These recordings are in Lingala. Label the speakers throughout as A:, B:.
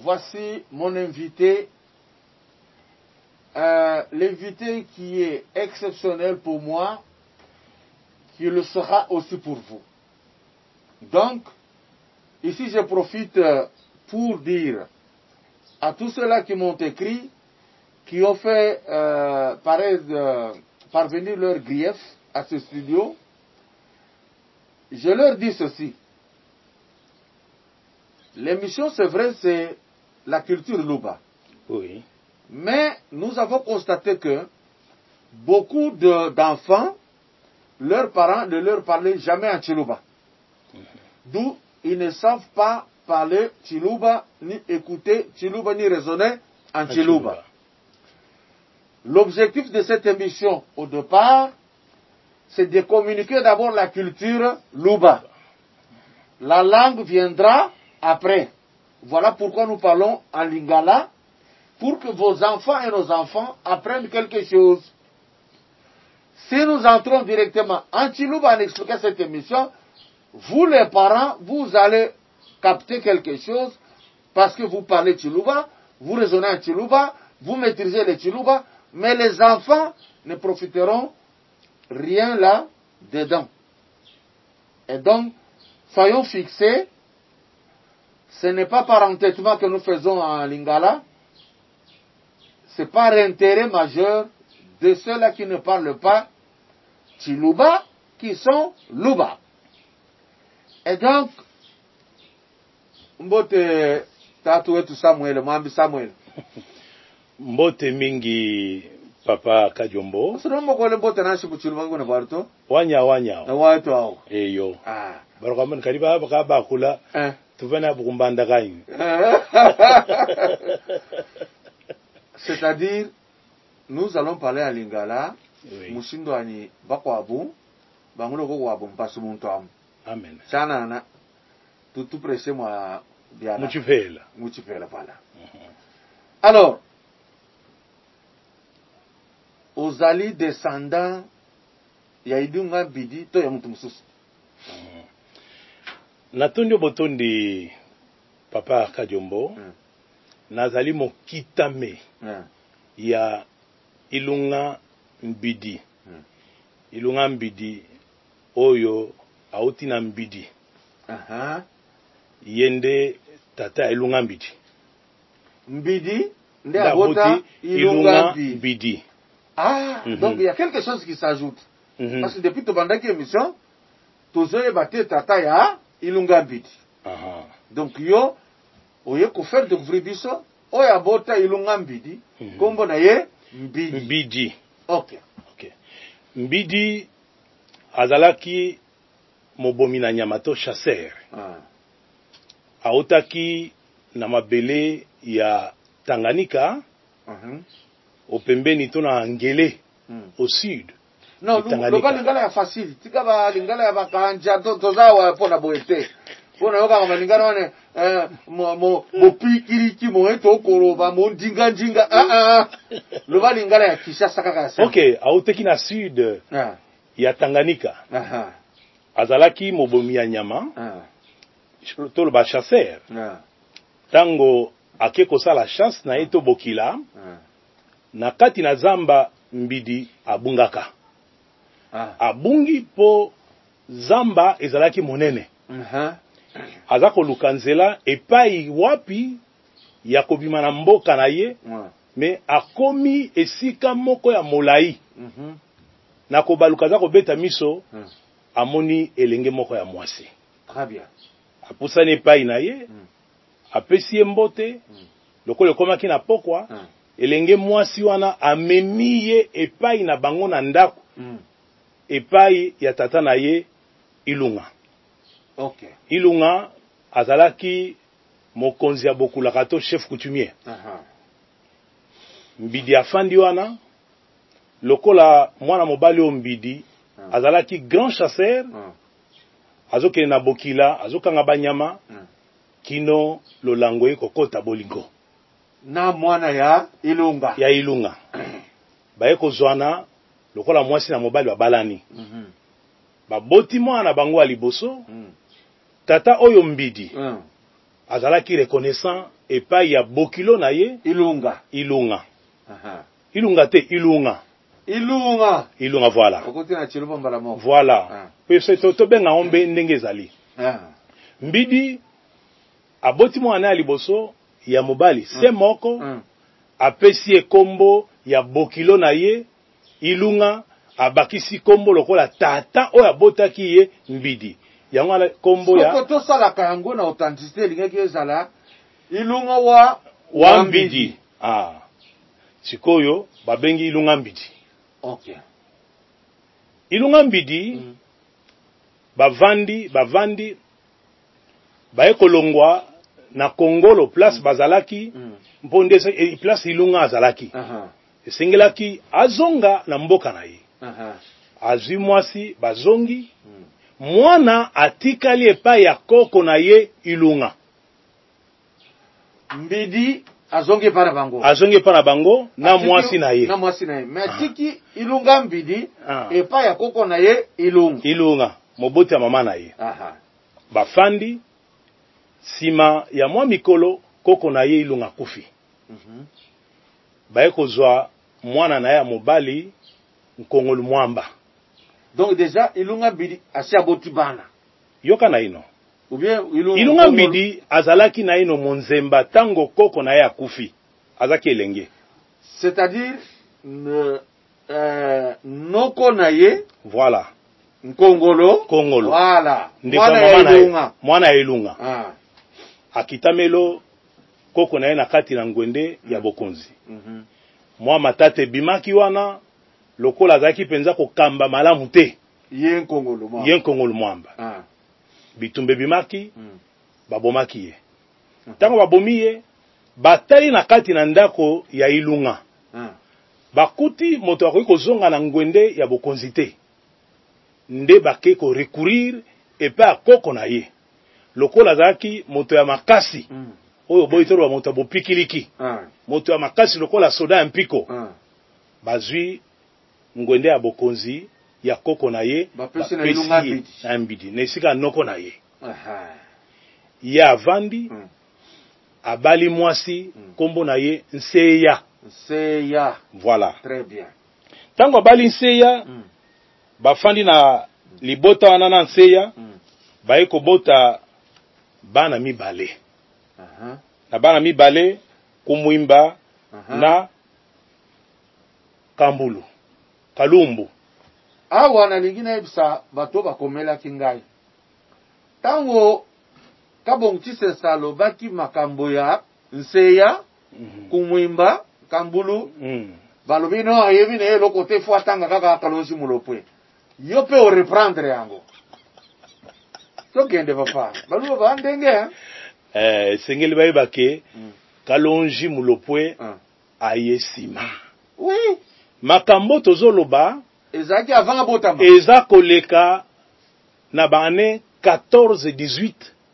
A: voici mon invité. L'invité qui est exceptionnel pour moi, qui le sera aussi pour vous. Donc, ici je profite pour dire à tous ceux-là qui m'ont écrit, qui ont fait parvenir leurs griefs à ce studio, je leur dis ceci. L'émission, c'est vrai, c'est la culture Luba.
B: Oui.
A: Mais nous avons constaté que beaucoup d'enfants, leurs parents ne leur parlaient jamais en Chiluba. D'où ils ne savent pas parler Chiluba, ni écouter Chiluba, ni raisonner en Chiluba. L'objectif de cette émission, au départ, c'est de communiquer d'abord la culture Luba. La langue viendra après. Voilà pourquoi nous parlons en lingala, pour que vos enfants et nos enfants apprennent quelque chose. Si nous entrons directement en Chiluba en expliquant cette émission, vous les parents, vous allez capter quelque chose parce que vous parlez Chiluba, vous raisonnez en Chiluba, vous maîtrisez le Chiluba, mais les enfants ne profiteront rien là-dedans. Et donc, soyons fixés, ce n'est pas par entêtement que nous faisons en lingala, c'est par intérêt majeur de ceux-là qui ne parlent pas Chiluba, qui sont Luba. Et donc, Mbote Tatouetu Samuel, Mambi Samuel.
B: Mbote mingi Papa Kajombo. Wanya. Eyo. Barokaman kariba baka kula. Tuvena bukumbanda kanyi.
A: C'est-à-dire, nous allons parler à Lingala. Mushindo ani bakwabu, bangulo ko wabu mpasu muntu amu.
B: Amen.
A: Sana na tout pressé moi bien. Muchifela pala. Alors, ozali descendant ya idunga bidi to ya mtu mususu.
B: Natondi botondi Papa Kajombo. Nazali mokitame ya ilunga mbidi. Ilunga mbidi oyo auti na mbidi. Yende tata ilunga mbidi.
A: Mbidi nde abota ilunga mbidi. Donc il y a quelque chose qui s'ajoute. Parce que depuis tobandaki émission, tozoye bate tata ya ilunga mbidi. Donc yo oye ko faire découvrir biso oya bota ilunga mbidi kombo na ye mbidi. Okay.
B: Mbidi azalaki mobomi na nyamato chasseur. Aotaki na mabele ya Tanganyika. Opembeni to na Angele au sud.
A: Non, le lingala ya facile. Tika ba lingala ya bakanja tozawa pona boete. Pona yoka kama lingala wane mo pikiriki mo eto koroba mo dinga. Le ba lingala ya Kinshasa kaka sa.
B: Okay, aotaki na sud ya Tanganyika. Azalaki mobomi ya nyama. To le ba chasseur. Tango akeko sala chasse na eto bokila. Na kati na zamba mbidi abungaka. Abungi po zamba ezalaki monene. Azako lukanzela epai wapi ya kobima na mboka na ye. Me akomi esika moko ya molai. Na kobaluka za kobeta miso amoni elenge moko ya mwasi.
A: Très bien.
B: Apusani epai na ye. Apesi mbote. Lokolo komaki na pokwa. Elenge mwasi wana amemi ye epai na bango na ndako. Epai ya tata na ye Ilunga.
A: Okay.
B: Ilunga azalaki mokonzi ya bokulaka to chef coutumier. Mbidi afandi wana lokola mwana mobali o mbidi azalaki grand chasseur. Azokene na bokila azokanga banyama kino lolango ye kokota bolingo.
A: Na mwana ya Ilunga.
B: Ya Ilunga. Baye kozwana lokola mwasi na mobali wa balani. Baboti mwana bango aliboso. Tata oyo mbidi. azalaki reconnaissant epai ya bokilo na ye
A: Ilunga.
B: Ilunga.
A: Aha.
B: Ilunga te Ilunga.
A: Ilunga.
B: Ilunga, voilà. Voilà. Parce que to benga ombe ndenge ezali. Mbidi aboti mwana ya liboso ya mobali se moko apesi kombo ya bokilo na ye Ilunga, abakisi kombo lokola tata oyo abotaki ye Mbidi. Yango ala kombo ya
A: soko to sala kango na authenticité lingaki ezala Ilunga wa Mbidi.
B: Sikoyo babengi Ilunga Mbidi.
A: Okay.
B: Ilunga Mbidi bavandi baye kolongwa na Kongolo place bazalaki mponde place Ilunga azalaki. Esengelaki azonga na mboka na ye. Azwi mwasi bazongi. Mwana atikali epai ya koko na ye Ilunga.
A: Mbidi azongi para bango.
B: Azongi para bango na mwasi na ye.
A: Na mwasi na ye. Mais atiki Ilunga Mbidi epai ya koko na ye Ilunga.
B: Ilunga moboti ya mama na ye. Bafandi sima ya mwa mikolo koko na ye Ilunga kufi. Baye kozwa mwana na ya mobali Nkongolo Mwamba.
A: Donc déjà Ilunga Mbidi asi aboti bana.
B: Yoka na ino.
A: Ou bien
B: Ilunga Mbidi azalaki na ino monzemba tango koko na ya kufi. Azaki elenge.
A: C'est-à-dire noko na ye.
B: Voilà.
A: Nkongolo.
B: Voilà. Mwana ya Ilunga. Akitamelo koko na ye na kati na ngwende ya bokonzi. Mwa matate bimaki wana lokola azaki penza kokamba malamu te.
A: Ye Nkongolo Mwamba.
B: Bitumbe bimaki babomaki ye. Tango babomi ye batali na kati na ndako ya Ilunga. Bakuti moto akoki kozonga na ngwende ya bokonzi te. Nde bake ko recourir epa akoko na ye. Lokola azaki moto ya makasi. Oyo boitoro ba moto bopikiliki. Moto ya makasi lokola soda ya mpiko. Bazwi ngwende ya bokonzi ya koko na ye
A: bapesi na Ilunga
B: Mbidi nesika noko na ye. Ya avandi abali mwasi kombo na ye Nseya. Voilà.
A: Très bien.
B: Tango abali Nseya bafandi na libota wana na Nseya baye kobota bana mibale. Na bana mibale Kumwimba na Kalumbu.
A: Awa na lingine ebisa bato bakomela kingai. Tango kabongtise salo baki makambo ya Nseya, Kumwimba, Kambulu, balobino ayebi na elo kote fuatanga kaka Kalonji Mulopwe. Yo pe o reprendre yango. To gende papa. Baluba bandenge
B: sengeli baye bake Kalonji Mulopwe ayesima.
A: Oui.
B: Makambo tozoloba
A: ezaki avant abotama.
B: Eza koleka na bane 14-18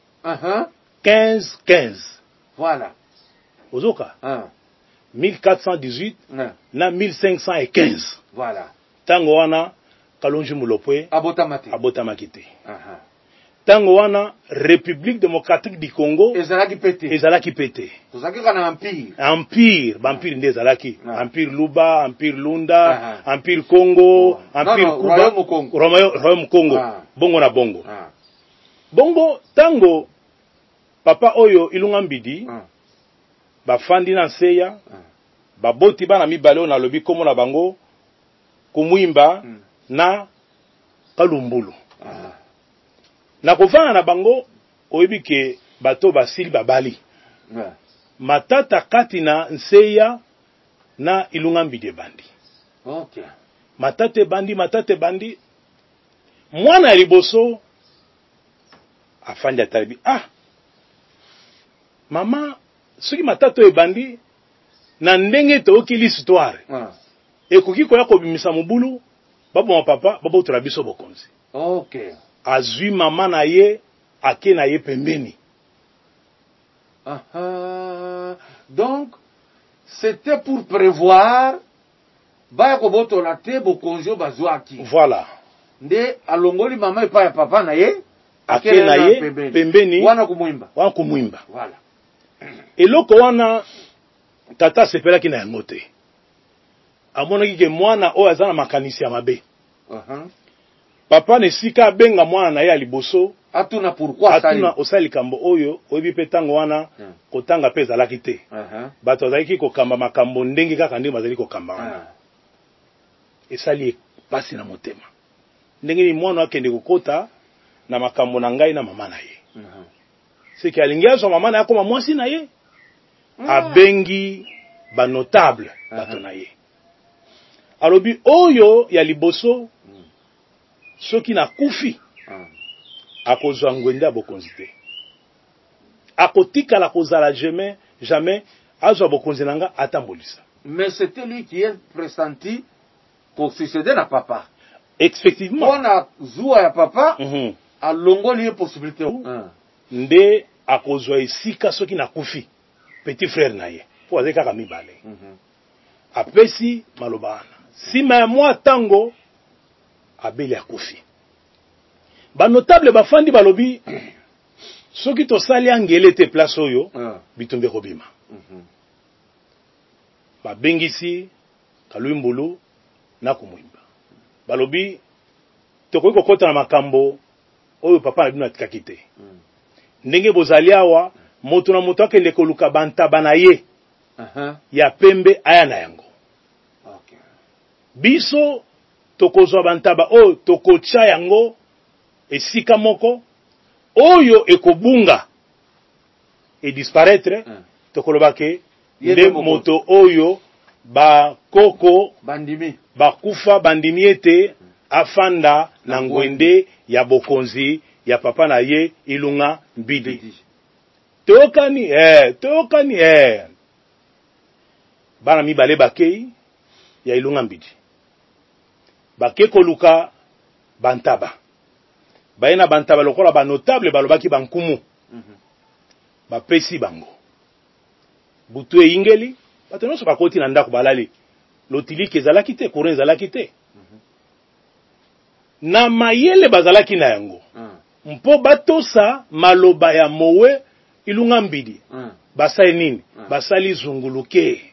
B: 15-15.
A: Voilà.
B: Ozoka 1418 na 1515.
A: Voilà.
B: Tango wana Kalonji Mulopwe abotamaki te. Tango wana République démocratique du Congo ezalaki pete.
A: Tozaki kana empire.
B: Empire nde ezalaki. Empire Luba, Empire Lunda, Empire Congo, Empire Kuba, Royaume Congo. Bongo na bongo. Bongo tango papa oyo Ilunga Mbidi bafandi na Nseya baboti bana mibale na lobi komo na bango Kumwimba na Kalumbulu. Na kovana na bango oyebi ke bato basili babali. Matata kati na Nseya na Ilunga Mbidi bandi.
A: Okay.
B: Matate bandi. Mwana ya liboso afandi atalibi. Mama soki matato ebandi na ndenge toki l'histoire. Ekoki koya kobimisa mobulu babo papa babo tola biso bokonzi.
A: Okay.
B: Azwi mama na ye ake na ye pembeni.
A: Donc c'était pour prévoir baya koboto la te bokonzi bazwaki.
B: Voilà.
A: Nde alongoli mama epa ya papa na ye
B: ake na ye pembeni
A: wana kumwimba
B: voilà eloko wana tata sepelaki na yango te amonaki ke mwana oyo aza na makanisi ya mabe papa ne sika benga mwana na ye ya liboso
A: atuna pourquoi
B: atuna osali likambo oyo oyebi pe tango wana kotanga pe ezalaki te bato azalaki kokamba makambo ndenge kaka ndenge bazali kokamba wana esali pasi na motema ndenge ni mwana akende kokota na makambo na ngai na mama na ye seki alingi azwa mama na ye akoma mwasi na ye abengi ba notable bato na ye alobi oyo ya liboso soki na kufi akozwa ngwende ya bokonzi te akotikala kozala jamais azwa bokonzi nanga atambolisa.
A: Mais c'était lui qui est pressenti pour succéder na papa.
B: Effectivement.
A: On a zoua ya papa a longo lié possibilité.
B: Nde akozwa esika soki na kufi petit frère na ye po azeka kaka mibale apesi malobana sima ya mwa tango abeli akufi ba notable bafandi balobi soki tosali angele te place oyo bitumbe kobima babengisi Kalumbulu na kumwimba balobi tokoki kokota na makambo oyo papa na bino atikaki te ndenge bozali awa moto na moto akende koluka bantaba na ye ya pembe aya na yango biso tokozwa bantaba oyo tokotia yango esika moko oyo ekobunga e disparaître tokoloba ke nde moto oyo bakoko
A: bandimi
B: bakufa bandimi ete afanda na ngwende ya bokonzi ya papa na ye Ilunga Mbidi. Tokani bana mibale bakei ya Ilunga Mbidi bake koluka bantaba bayena bantaba lokola ba notable balobaki bankumu bapesi bango butu ingeli bato nyonso bakoti na ndako balali lotiliki ezalaki te courant ezalaki te na mayele bazalaki na yango mpo batosa maloba ya mowe Ilunga Mbidi basali nini basali zunguluke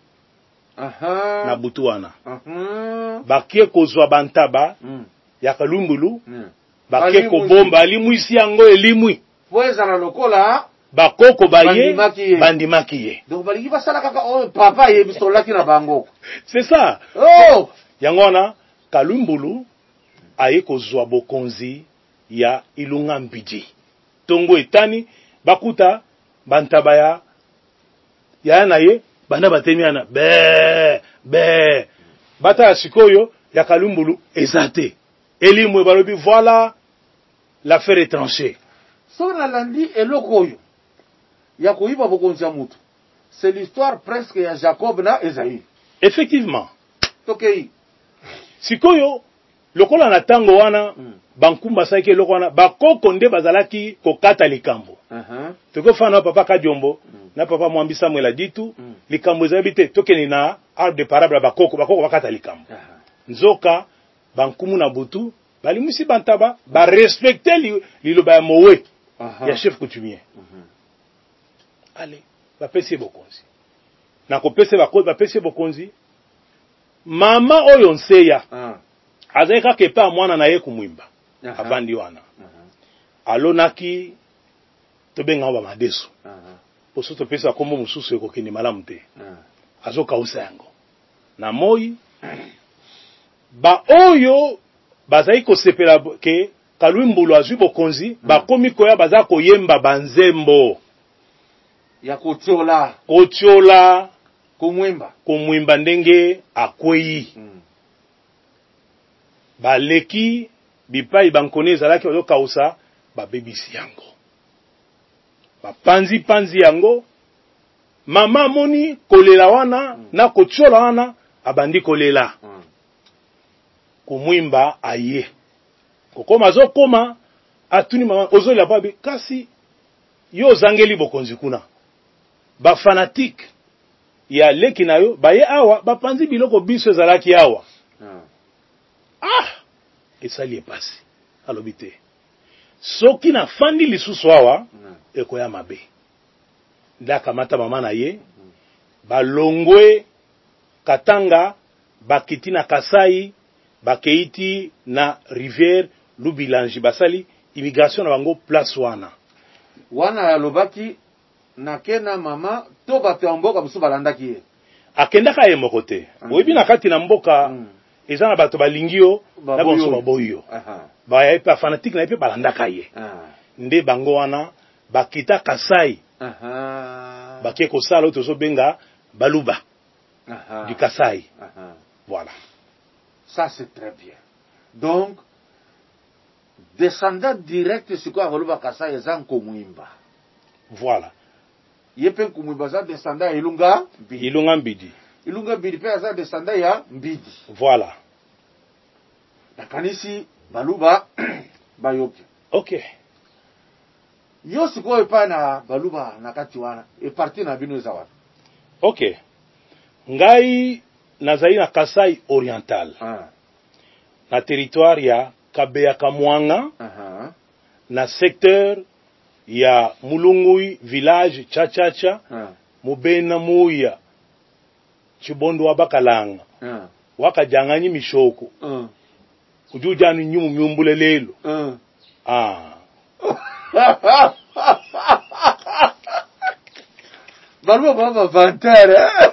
B: na butu wana bakie kozwa bantaba ya Kalumbulu bakie kobomba alimwisi yango elimwi
A: poeza na lokola
B: bakoko baye bandimaki ye
A: donc baliki basala kaka o papa ye bisolaki na bango
B: c'est ça yango wana Kalumbulu aye kozwa bokonzi ya Ilunga Mbidi tongo etani bakuta bantaba ya na ye bana batemiana be bata ya sikoyo ya Kalumbulu ezate elimwe balobi voilà l'affaire est tranchée
A: so na landi elokoyo ya koyiba bokonzi ya mutu c'est l'histoire presque ya Jacob na Esaïe
B: effectivement
A: tokei
B: sikoyo lokola na tango wana bankumba saiki eloko wana bakoko nde bazalaki kokata likambo tokofana papa Kadiombo na papa Mwambisa Mwela ditu likambo ezali te tokeni na arbre de parable bakoko bakata likambo nzoka bankumu na butu balimisi bantaba ba respecter liloba ya mowe ya chef coutumier allez bapesi bokonzi na kopesa bapesi bokonzi mama oyo nseya azeka kepa mwana na ye kumwimba avandi wana alonaki tobenga ba madeso poso topesa kombo mususu ekokende malamu te azokausa yango na moi ba oyo bazali kosepela ke Kalumbulu azwi bokonzi bakomi koya baza koyemba banzembo
A: ya kotiola
B: kumwimba ndenge akwei baleki bipai bankone ezalaki bazokausa babebisi yango bapanzi yango mama moni kolela wana na kotiola wana abandi kolela kumwimba aye kokoma azokoma atuni mama ozolela babi kasi yo zangeli bokonzi kuna ba fanatique ya leki na yo baye awa bapanzi biloko biso ezalaki awa esali epasi alobi te soki na fandi lisusu awa ekoya mabe ndaka mata mama na ye balongwe Katanga bakiti na Kasai bakeiti na rivière Lubilanji basali immigration na bango place wana
A: ya lobaki na kena mama to bato mboka busu balandaki ye
B: akendaka ye moko te oyebi na kati na mboka eza na bato balingio na bonso baboyo ba pa fanatique na pe balandaka ye nde bango wana bakita Kasai bakie kosala tozo benga baluba du Kasai. Voilà.
A: Ça c'est très bien. Donc descendant direct sur quoi baluba Kasai eza Nkomwimba.
B: Voilà.
A: Yepe Nkomwimba za descendant Ilunga Mbidi. Ilunga Mbidi pe za descendant ya Mbidi.
B: Voilà.
A: Nakanisi baluba bayoki.
B: OK.
A: Yo siko epa na baluba na kati wana e parti na bino za wana.
B: OK. Ngai nazali na Kasai oriental. Na territoire ya Kabeya Kamwanga. Na secteur ya Mulungui village Chachacha. Mubena Muya. Chibondo wa Bakalanga. Wakajanganyi mishoko. Ujujani nyumu myumbule lelo.
A: Baluba baba vantere.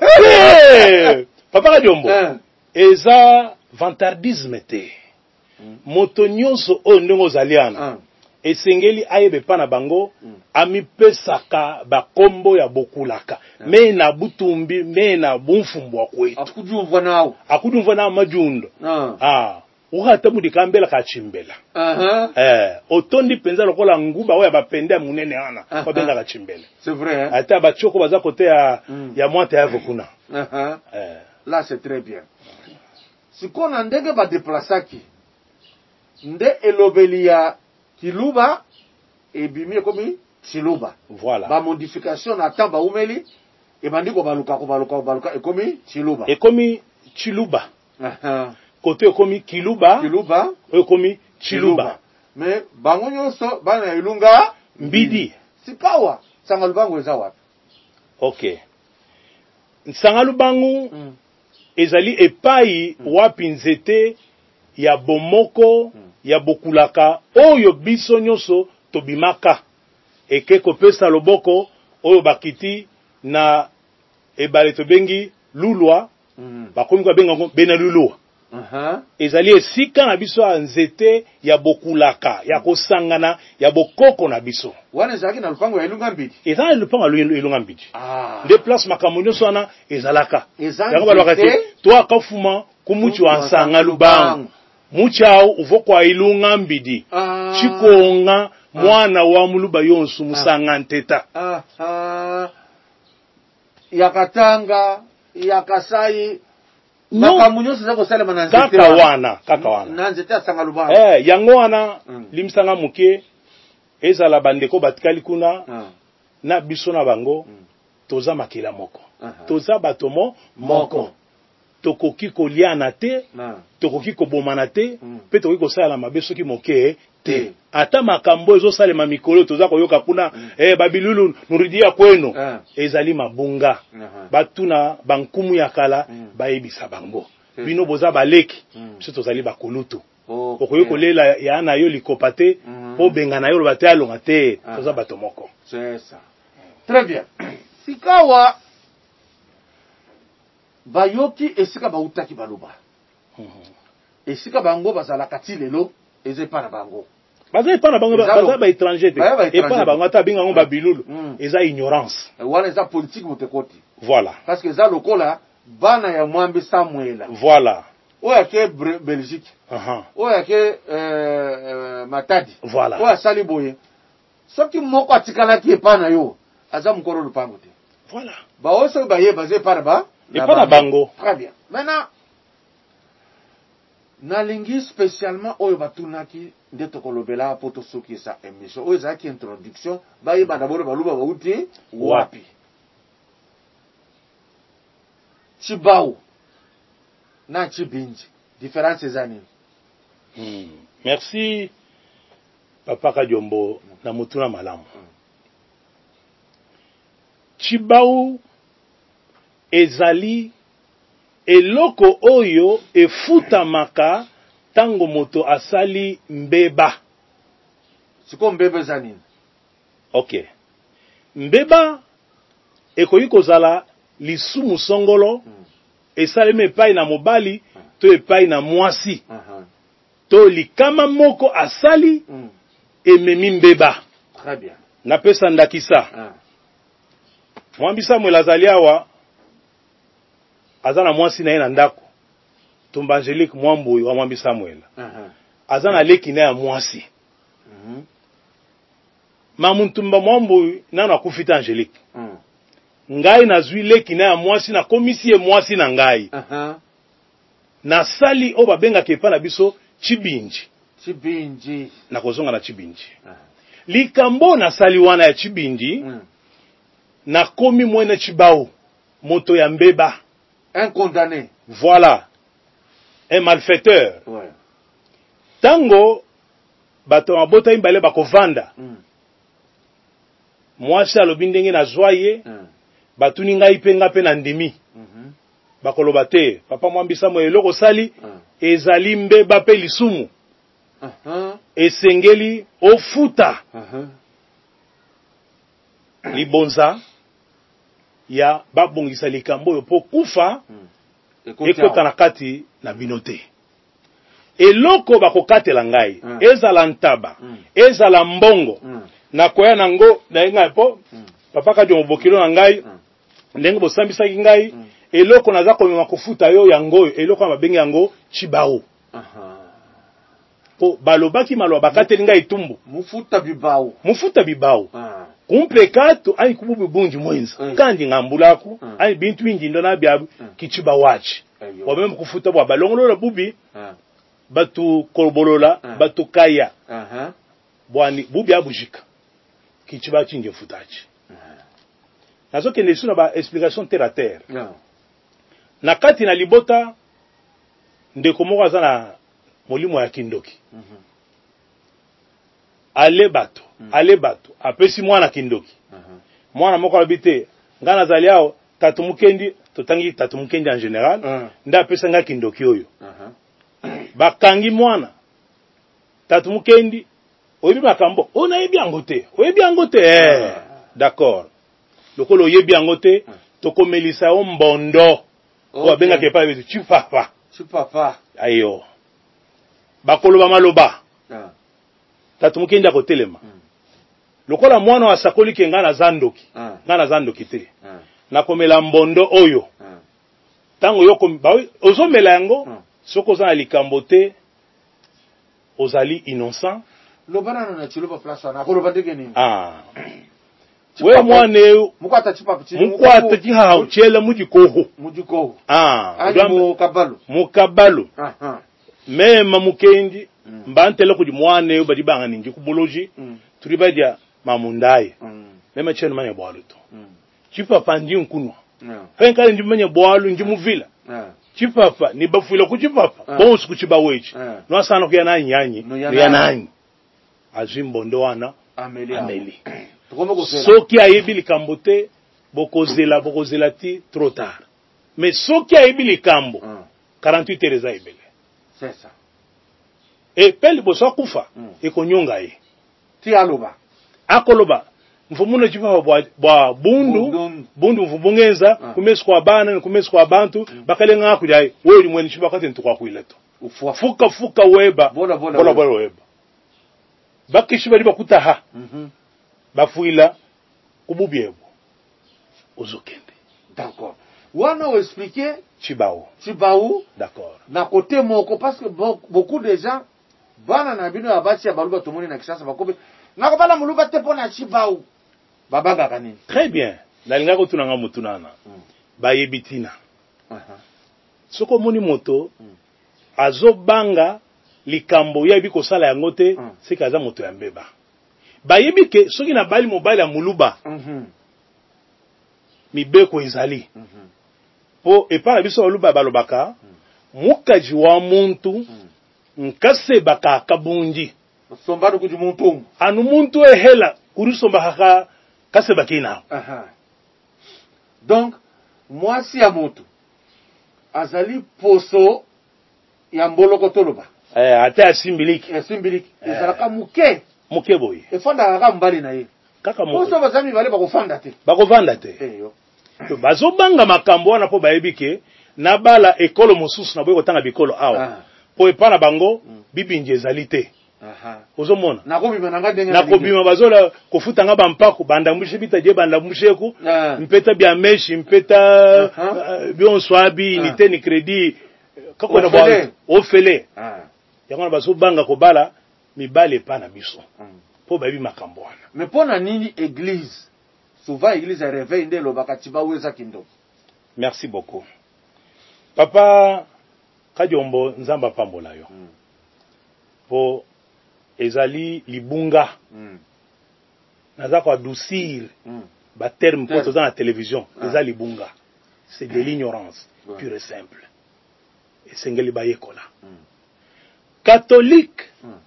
B: Papa Kajombo. Eza vantardisme te. Moto nyonso o ndongo zaliana. Esengeli ayebe pana bango amipesaka bakombo ya bokulaka. Me na butumbi, me na bumfumbwa kwetu. Akudumva nao majundo. Uhata mudi kambela kachimbela. Otondi penza lokola nguba oya bapende munene ana kwa benga kachimbela.
A: C'est vrai.
B: Ata bachoko baza kote ya mwate ya vokuna.
A: Là c'est très bien. Si qu'on a ndenge ba déplaçaki. Nde elobeli ya Kiluba et bimi komi Chiluba.
B: Voilà.
A: Ba modification na tamba umeli e bandiko baluka e komi Chiluba.
B: E komi Chiluba. Côté komi Kiluba. E komi Chiluba.
A: Mais bango nyonso bana Ilunga
B: Mbidi.
A: Sipawa Sangalubangu ezawa.
B: OK. Sangalubangu ezali epai wapi nzete ya bomoko ya bokulaka oyo biso nyonso tobimaka eke kopesa loboko oyo bakiti na ebale tobengi lulwa bakomi kwa benga bena lulwa ezali esika na biso ya nzete ya bokulaka ya kosangana ya bokoko na biso
A: wana ezalaki na lupango ya Ilunga Mbidi
B: ezali lupango ya Ilunga Mbidi nde place makambo nyonso wana ezalaka yango balobaka te to akafuma kumuchi wa Sangalubangu muchao uvokwa Ilunga Mbidi chikonga mwana wa muluba yonsu musanga nteta
A: yakatanga yakasai makamunyo sasa salema na nzete
B: kaka wana
A: na nzete ya Sangalubangu
B: yango wana limsanga muke ezala bandeko batikali kuna na biso na bango toza makila moko toza batomo moko tokoki koliana te tokoki kobomana te pe tokoki kosala mabe soki moke te ata makambo ezosalema mikolo toza koyoka kuna babilulu nuridia kweno ezali mabunga batuna bankumu ya kala bayebisa bango bino boza baleki biso tozali bakulutu okoki kolela ya na yo likopa te po benga na yo loba te alonga te toza bato moko.
A: C'est ça. Très bien. Sikawa bayoki esika bautaki baluba. Esika bango bazala kati lelo ezepa na bango.
B: Baza pa na bango baza ba étranger te. Et pa na bango ata binga ngo ba bilulu. Eza ignorance.
A: Wana eza politique motekoti.
B: Voilà.
A: Parce que za lokola bana ya Mwambe Samuela.
B: Voilà.
A: Oya ke Belgique. Oya ke Matadi.
B: Voilà.
A: Oya Saliboye. Soki moko atikala ki pa na yo aza mukoro lupango te.
B: Voilà.
A: Ba oso ba ye bazé par ba.
B: Et pas na bango.
A: Très bien. Maintenant, nalingi spécialement oyo batunaki nde tokolobela poto soki sa émission oyo ezalaki introduction bayeba d'abord baluba bauti wapi Chibao na Chibinji différence ezani.
B: Merci Papa Kajombo na mutuna malamu. Chibau ezali eloko oyo efutamaka tango moto asali mbeba.
A: Siko mbeba zanini?
B: Ok. Mbeba ekoki kozala lisumu songolo esalemi epai na mobali to epai na mwasi. To likama moko asali ememi mbeba.
A: Très bien.
B: Napesa ndakisa. Mwambi Samuel azali awa azana mwasi na ye na ndako. Tumba Angelique Mwambu wa Mwambi Samuel. Azana leki na ya mwasi. Mamuntumba Mwambu nano akufita Angelique. Ngai nazwi leki na ya mwasi na komisi ye mwasi na ngai. Na sali o babenga kepa na biso chibinji.
A: Chibinji.
B: Na kozonga na chibinji. Likambo na sali wana ya chibinji. Na komi mwene chibao. Moto ya mbeba.
A: Un condamné.
B: Voilà. Un malfaiteur.
A: Ouais.
B: Tango bato mabota imbale bakovanda. Mwasi alobi ndenge na zwaye. Batuni ngai pe nga pe na ndimi. Bakoloba te. Papa Mwambi Samuel eloko sali. Ezali mbeba pe lisumu. Esengeli ofuta. Libonza. Ya babongisa likambo yo po kufa. Ekota na kati na binote. Eloko bakokatela ngai. Ezala ntaba. Ezala mbongo. Na koya nango na ngai po. Papa Kajombo bokilo na ngai. Ndenge bosambisa ngai. Eloko naza komema kofuta yo yango. Eloko mabengi yango chibao. Po balobaki maloba bakateli ngai tumbu.
A: Mufuta bibao.
B: Mufuta bibao. Kumple kato ani kububu bunji mwenza. Kandi ngambulaku ani bintu inji ndona byabu kichiba wachi. Wabeme kufuta bwa balongolola bubi. Batu kolbolola, batu kaya. Bwani bubi abujika. Kichiba chinje futachi. Nazo kende suna ba explication terre à terre. Na kati na libota ndeko moko aza na molimo ya kindoki. Ale bato apesi mwana kindoki. Mwana moko abite ngana zali yao tatumukendi totangi tatumukendi en général nda apesa nga kindoki oyo. Bakangi mwana tatumukendi oyebi makambo ona yebi yango te d'accord lokolo yebi yango te tokomelisa o mbondo o benga ke pa bitu chipapa ayo bakoloba maloba tatumukendi akotelema lokola mwana wa sakoli ke ngana zandoki te nakomela mbondo oyo tango yoko ozomela yango soko za likambo te ozali innocent
A: lobana na chiloba place na koloba ndenge nini
B: we mwane mukwata chiha uchela mujikoho
A: ani
B: mukabalo mema mukendi mbantele kudi mwane badi banga ninji kuboloji turibadya mamundaye mema chenu manya bwalu to chipapa ndi nkunwa penkale ndi manya bwalu ndi muvila chipapa ni bafuila ku chipapa bonsu ku chibawechi no asana ku yana nyanyi no yananyi azimbondo wana ameli soki ayebi likambo te bokozela ti trop tard mais soki ayebi likambo 48 heures za ebele
A: c'est ça
B: et peli boso kufa ekonyonga ye
A: ti
B: akoloba mfumuno chipapa bwa bundu mfubungenza kumesi kwa bana kumesi kwa bantu bakalenga akujai wewe mweni chipaka ntukwa kuileto fuka weba bola weba bakishiba liba kutaha bafuila kububiebo ozokende
A: d'accord wana o expliquer
B: chibao
A: d'accord na côté moko parce que beaucoup de gens bana na bino abati ya baluba tomoni na kisasa bakobe nako bala muluba te pona chibao babanga kanini
B: très bien nalinga ko tunanga mutunana bayebitina soko moni moto azobanga likambo ya biko sala yango te sikaza moto ya mbeba bayebike soki na bali mobali ya muluba mibeko ezali po epala biso muluba balobaka mukaji wa muntu nkase baka kabunji
A: Sombado kujumuntu.
B: Anu muntu ehela kurisomba haka kasebakina.
A: Donc mwasi ya moto azali poso ya mboloko toloba.
B: Ate asimbiliki.
A: Asimbiliki. Ezalaka muke.
B: Muke boy.
A: Efanda kaka mbali na ye.
B: Kaka
A: mo. Poso bazami bale bakofanda te.
B: Bakovanda te.
A: Yo.
B: To bazobanga makambo wana po bayebike na bala ekolo mosusu na boye kotanga bikolo awa. Po epana bango bibinje ezali te. Ozomona.
A: Nakobima nanga denga.
B: Nakobima bazola kofutanga bampako bandambushe bitaje bandambusheku. Mpeta bya meshi mpeta bion swabi ni te ni credit. Kako na bwa ofele. Yango bazobanga kobala mibale pana biso. Po babi makambo wana.
A: Mais pona nini église? Souvent église a réveillé nde lobaka tiba weza kindo.
B: Merci beaucoup. Papa Kadiombo nzamba pambola yo. Po ezali libunga. Naza ko adoucir ba terme ko toza na télévision, ezali libunga. C'est de l'ignorance pure et simple. Et sengeli bayekola. Catholique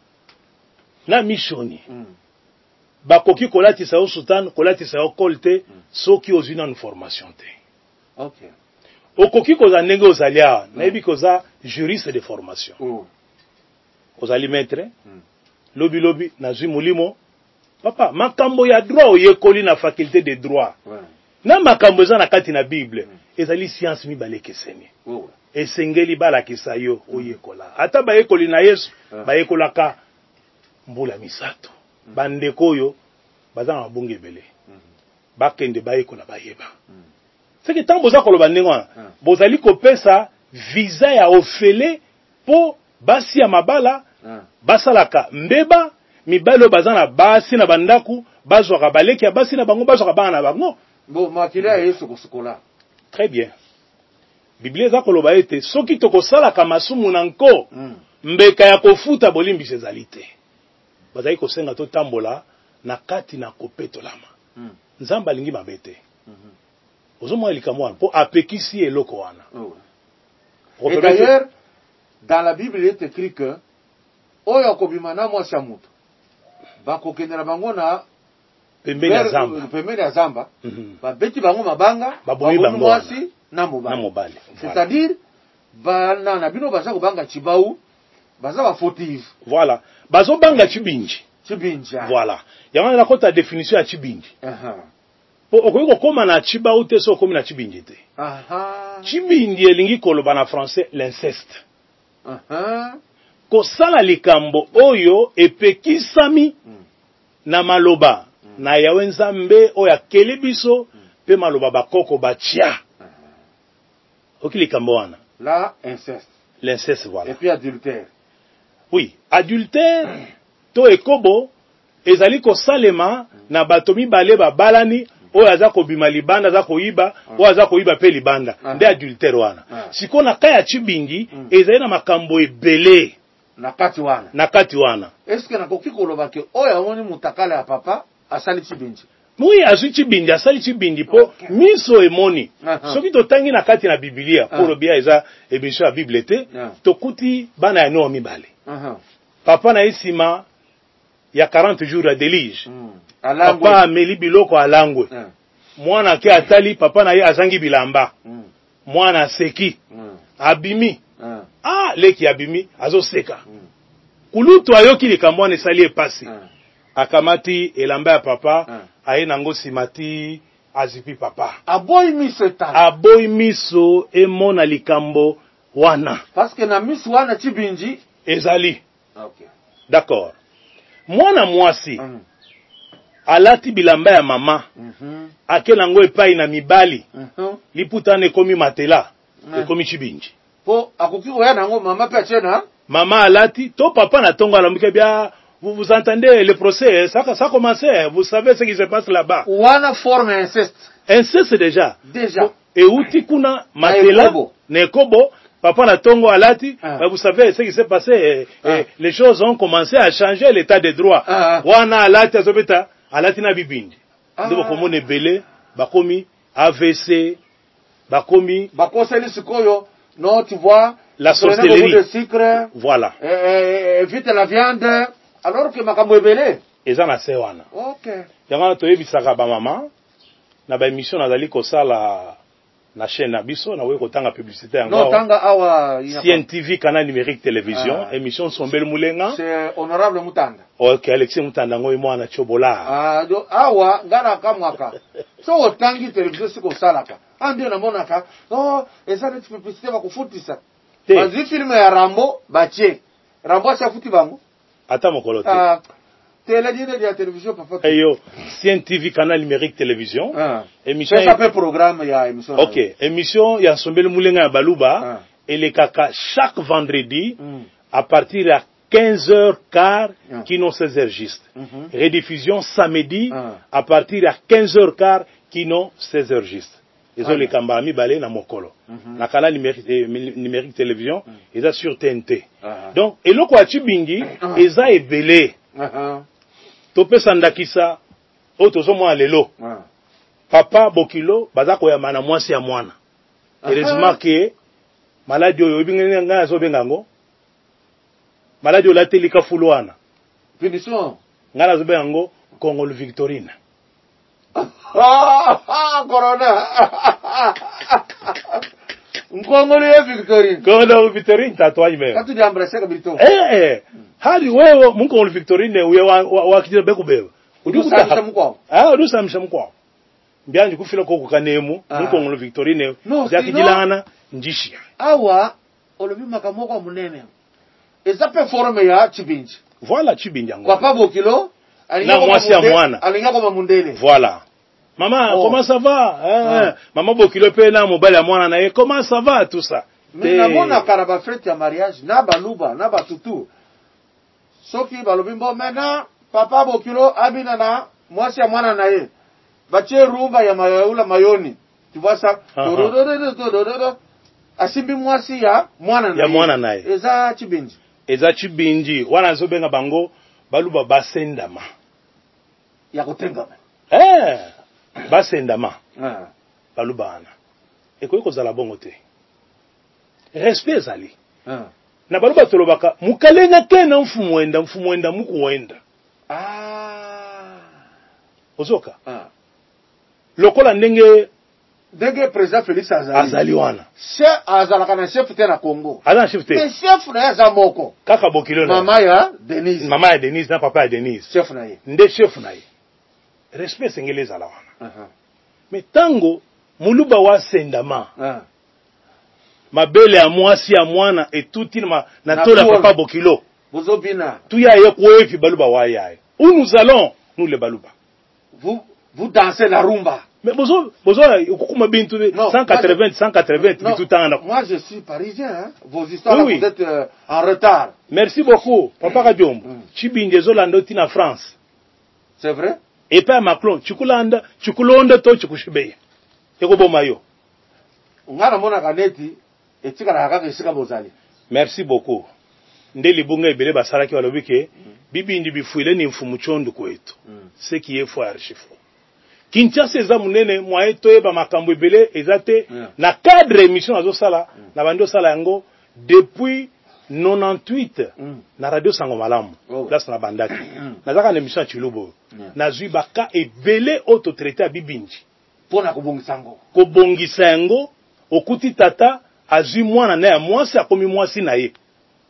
B: na mishoni. Bakoki kolati sa sultan, kolati sa kolte, soki ozina information te.
A: OK.
B: Okoki koza ndenge ozalia, nayebi koza juriste de formation. Ozali maître, lobi nazwi mulimo. Papa, makambo ya droit oyekoli na faculté de droit. Na makambo za na kati na Bible, ezali science mibale keseni. Esengeli bala kisayo oyekola. Ata bayekoli na Yesu, bayekolaka mbula misato. Bandeko oyo bazanga mabunge ebele. Bakende bayekola bayeba. Seke tambo za koloba ndenge wana, bozali kopesa visa ya ofele po basi ya mabala basalaka mbeba mibalo bazana basi na bandaku bazwaka baleki ya basi na bango bazwaka bana na bango.
A: Bon, makila Yesu kosukola.
B: Très bien. Biblia za koloba ete soki tokosalaka masumu na nko mbeka ya kofuta bolimbisa ezali te. Bazali kosenga to tambola na kati na kopetolama. Nzamba lingi mabete. Ozomwa likamwana po apekisi eloko wana.
A: Et d'ailleurs dans la Bible il est écrit que oyo kobimana mwasi ya mutu bakokendela bango na
B: pembeni ya zamba.
A: Pembeni ya zamba. Babeti bango mabanga
B: baboyi bango
A: mwasi na mobali. C'est-à-dire bana na bino baza kobanga chibau baza ba fautive.
B: Voilà. Bazo banga chibinji. Voilà. Yango na kota définition ya chibinji. Po okoyiko koma na chibau te so komi na chibinji te. Chibinji elingi koloba na français l'inceste. Kosala likambo oyo epekisami na maloba na Yawe Nzambe oyo akeli biso pe maloba bakoko batia. Oki likambo wana.
A: Là inceste.
B: L'inceste voilà.
A: Et puis adultère.
B: Oui, adultère to ekobo ezali kosalema na batomi bale balani oyo aza kobima libanda aza koyiba oyo aza koyiba pe libanda nde adultère wana. Siko na kaya chibingi ezali na makambo ebele
A: na kati wana. Est-ce que nakoki koloba ke oyo amoni mutakala ya papa asali chibingi?
B: Oui, azwi chibingi asali chibingi po miso emoni. Soki totangi na kati na Biblia po lobia eza emission ya Bible te tokuti bana ya Noa mibale. Papa na isima ya 40 jours ya délige. Papa ameli biloko alangwe. Mwana ke atali papa na ye azangi bilamba. Mwana seki. Abimi. Leki abimi azoseka. Kulutu ayoki likambo wana esali epasi. Akamati elamba ya papa aye nango simati azipi papa. Aboyi miso emona likambo wana.
A: Parce que na miso wana chibinji
B: ezali.
A: OK.
B: D'accord. Mwana mwasi alati bilamba ya mama. Akela ngo epai na mibali. Liputana ekomi matela. Ekomi chibinji.
A: Po akoki oya nango mama pe chena.
B: Mama alati to papa na tonga la muke bia. Vous entendez le procès, ça commence, vous savez ce qui se passe là-bas.
A: Wana forme inceste.
B: Inceste déjà.
A: Déjà.
B: Et uti kuna matela nekobo papa na tongo alati, vous savez ce qui s'est passé, les choses ont commencé à changer l'état de droit. Wana alati azobeta alati na bibindi. Ndebo komone belé, bakomi AVC, bakomi
A: bakoseli sikoyo, non tu vois,
B: la sorcellerie.
A: De sucre,
B: voilà.
A: Évite la viande. alors que makambo ebele
B: eza na se wana.
A: OK.
B: Yango toyebisaka ba mama na ba émission nazali kosala na chaîne na biso na we kotanga publicité yango.
A: Non, tanga awa
B: CNTV canal numérique télévision émission Sombel Moulenga.
A: C'est honorable Mutanda.
B: OK, Alexis Mutanda ngo mwana chobola.
A: Do awa ngana kamwaka. So otangi télévision siko salaka. Andio na monaka. Oh, eza net publicité ba kufutisa. Bazi film ya Rambo batie. Rambo sa futi bango.
B: Ata mokolo te.
A: Télé de la télévision papa.
B: Eyo, CNTV canal numérique télévision.
A: Émission ça s'appelle programme ya émission.
B: OK, émission ya Sombel Moulenga ya Baluba et les kaka chaque vendredi à partir de 15h15 qui n'ont 16h juste. Rediffusion samedi à partir de 15h15 qui n'ont 16h juste. Ils ont les kambami balé na mokolo. Na canal numérique télévision, ils ont sur TNT. Donc eloko atibingi eza ebele. Topé sandakisa otozo mwa lelo. Papa Bokilo bazako ya mana mwasi ya mwana. Heureusement que maladie oyo bingenga nga zo bengango. Maladie la telika fulwana.
A: Finition.
B: Ngala zo bengango Congol Victorine.
A: Corona. Congol Victorine.
B: Congol Victorine tatouage même.
A: Quand tu dis embrasser comme bito.
B: Hadi wewe mu Congol Victorine wewe wa kijira bekubeba.
A: Udusa mkwao.
B: Udusa mkwao. Mbianji kufila ko kukanemu mu Congol Victorine yakijilana njishi.
A: Awa olobi makamoko munene. Eza performe ya Chibinji.
B: Voilà Chibinji ngo.
A: Papa Bokilo
B: na mwasi ya mwana.
A: Alinga kwa mundele.
B: Voilà. Maman, comment ça va? Maman Bokilo pe na mobali ya mwana na ye, comment ça va tout ça?
A: Mais na mona karaba fête ya mariage na baluba na batutu. Soki balobi mbo mena papa Bokilo abina na mwasi ya mwana na ye. Batie rumba ya mayaula mayoni. Tu vois ça? Asimbi mwasi ya mwana na ye.
B: Ya mwana na ye.
A: Eza Chibinji.
B: Eza Chibinji. Wana zo benga bango baluba basendama.
A: Ya kotengama.
B: Basendama. Baluba ana. Ekoyi kozala bongo te. Respect zali. Na baluba tolobaka mukalenga ke na mfumwenda mukuwenda. Ozoka. Lokola ndenge
A: président Félix
B: azali wana.
A: Chef azalaka na chef te na Congo.
B: Azana chef te.
A: Mais chef na ya zamoko.
B: Kaka Bokilo na.
A: Mama ya Denise.
B: Mama ya Denise na papa ya Denise.
A: Chef na ye.
B: Nde chef na ye. Respect sengeleza la wana. Mais tango muluba wa sendama. Mabele ya mwasi ya mwana etuti na tola papa Bokilo.
A: Bozobina.
B: Tuya ye kwefi baluba wa yae. Où nous allons nous les baluba.
A: Vous dansez la rumba.
B: Mais bozo okukuma bintu 180 tout temps.
A: Moi je suis parisien hein. Vos histoires vous êtes en retard.
B: Merci beaucoup papa Kadiombo. Chibinje zolanda tina France.
A: C'est vrai?
B: Et pas Macron, chukulonda to chukushibeye. Eko bomayo.
A: Ngana mona kaneti etikala hakaka isika bozali.
B: Merci beaucoup. Ndeli bunga ebele basaraki walobike bibi ndi bifuile ni mfumu chondu kwetu. Ce qui est faux archifu. Kinshasa eza munene mwaye toyeba makambo ebele ezate na cadre émission azo sala na bando sala yango depuis 98 na radio Sango Malamu place na bandaki nazaka na émission Chilubo nazwi baka ebele auto traité a bibinji
A: pona kobongisa
B: yango okuti tata azwi mwana na ya mwasi akomi mwasi na ye.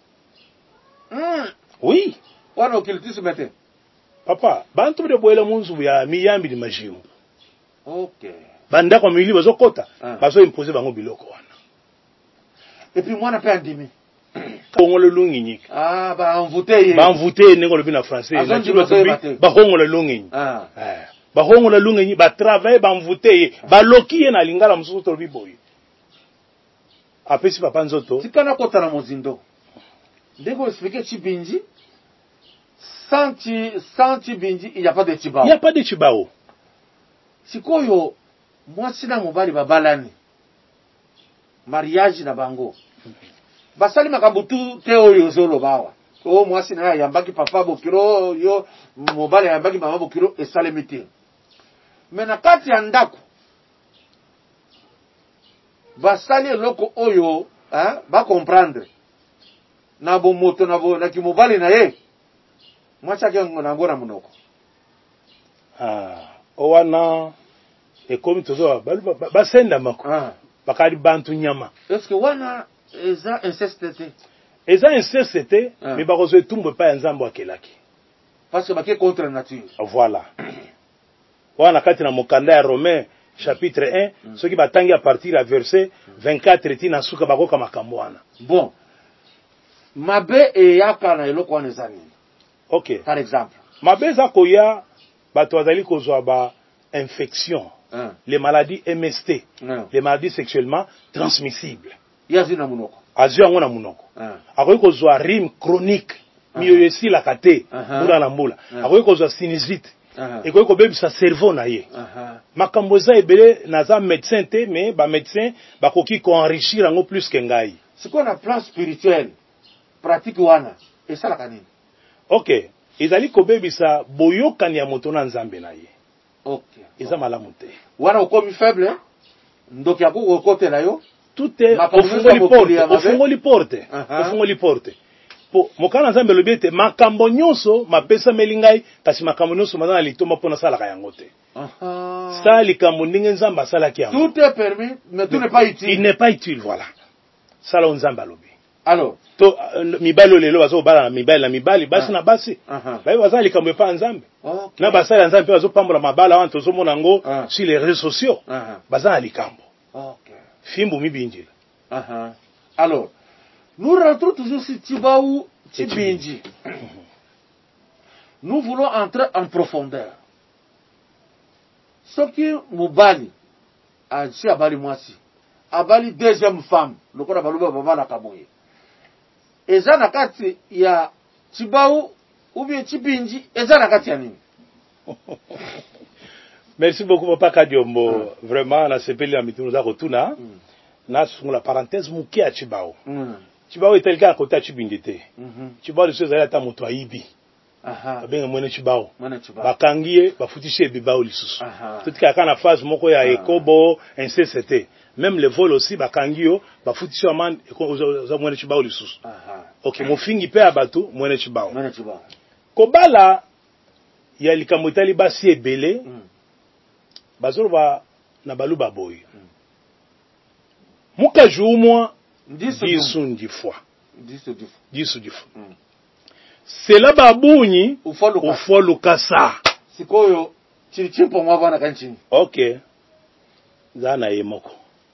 B: Oui
A: wana okilitisi bete
B: papa bantu de boela munzu ya miyambi ni majiu.
A: OK
B: banda kwa mili bazo kota bazo imposer bango biloko wana.
A: Et puis mwana pe andimi
B: Kongolo lungi
A: ba envoûté
B: nengo le bina français na tilo tobi ba kongolo lungi ba kongolo lungi ba travailler ba envoûté ba loki na lingala mususu to biboyi apesi papa nzoto
A: tikana kota na mozindo ndeko expliquer Chibinji sans Chibinji il y a pas de Chibao.
B: Il y a pas de Chibao.
A: Sikoyo mwasi na mobali babalani mariage na bango basali makambo tu te oyo zolo bawa o mwasi na yambaki papa Bokilo yo mobali yambaki mama Bokilo esalemiti mena kati ya ndako basali loko oyo ba comprendre na bo moto na bo na ki mobali na ye Mwacha ke ngona munoko.
B: Owana ekomi tozo basenda mako. Bakali bantu nyama.
A: Est-ce que wana eza inceste?
B: Eza inceste, mais bakozo etumbo pa nzambo akelaki.
A: Parce que baké contre nature.
B: Voilà. Wana kati na mokanda ya Romain chapitre 1, ceux qui batangi à partir à verset 24 tina suka bakoka makambo wana.
A: Bon. Mabe e yaka na eloko wana ezani.
B: OK.
A: Par exemple,
B: mabe za koya bato azali kozwa ba infection. Les maladies MST, les maladies sexuellement transmissibles.
A: Yazina munoko.
B: Azio ngona munoko. Akoyi kozwa rhume chronique, miyoyesi la kate, mbula na mbula. Akoyi kozwa sinusite. Ekoyi kobebisa cerveau na ye. Makambo za ebele naza médecin te, mais ba médecin bakoki ko enrichir ngo plus que ngai.
A: C'est quoi la plan spirituel? Pratique wana. Et ça la kanini.
B: OK. Ezali kobebisa boyokani ya moto na nzambe na ye.
A: OK.
B: Eza malamu te.
A: Wana ukomi faible, ndoki yako kokote la yo.
B: Tout est ofungoli porte. Po mokana nzambe lobete makambo nyonso mapesa melingai kasi makambo nyonso mazana litoma pona sala kayango te. Ça likambo ndenge nzamba sala ki yango.
A: Tout est permis, mais tout n'est pas utile.
B: Il n'est pas utile, voilà. Sala nzamba lobi.
A: Alors,
B: to mibalo lelo bazo bala na mibali basi na basi. Ba bazali likambo pa nzambe. Na basala nzambe bazo pambola mabala wan tozo mona ngo sur les réseaux sociaux. Bazali likambo.
A: OK.
B: Fimbu mibinjila.
A: Alors, nous rentrons toujours sur Tibaou Tibinji. Nous voulons entrer en profondeur. Ce qui Moubali a dit à Bali Mwasi, à Bali deuxième femme, le corps Baluba Baba la Kaboye. Et ça nakati il y a Tibaou ou bien Tibinji, et ça nakati yani.
B: Merci beaucoup Papa Kadiombo. Vraiment na sepeli ya mitunuza kotuna. Na sur la parenthèse muke a Tibaou. Tibaou est tel cas à côté à Tibindité. Tibaou le seul ata moto aibi. Benga mwene Tibaou. Bakangie bafutishe bibao lisusu. Tout cas kana phase moko ya ekobo inceste. Même le vol aussi bakangio bafutishe amande za mwene Tibaou lisusu. OK, mofingi pe abatu mwene Tibaou. Kobala ya likambo itali basi ebele. Bazolo ba na baluba boy. Muka joumwa 10 fois. 10 fois. C'est là babuni ufo lukasa.
A: Sikoyo chirichimpo mwa na kanchini.
B: OK. Zana yemoko.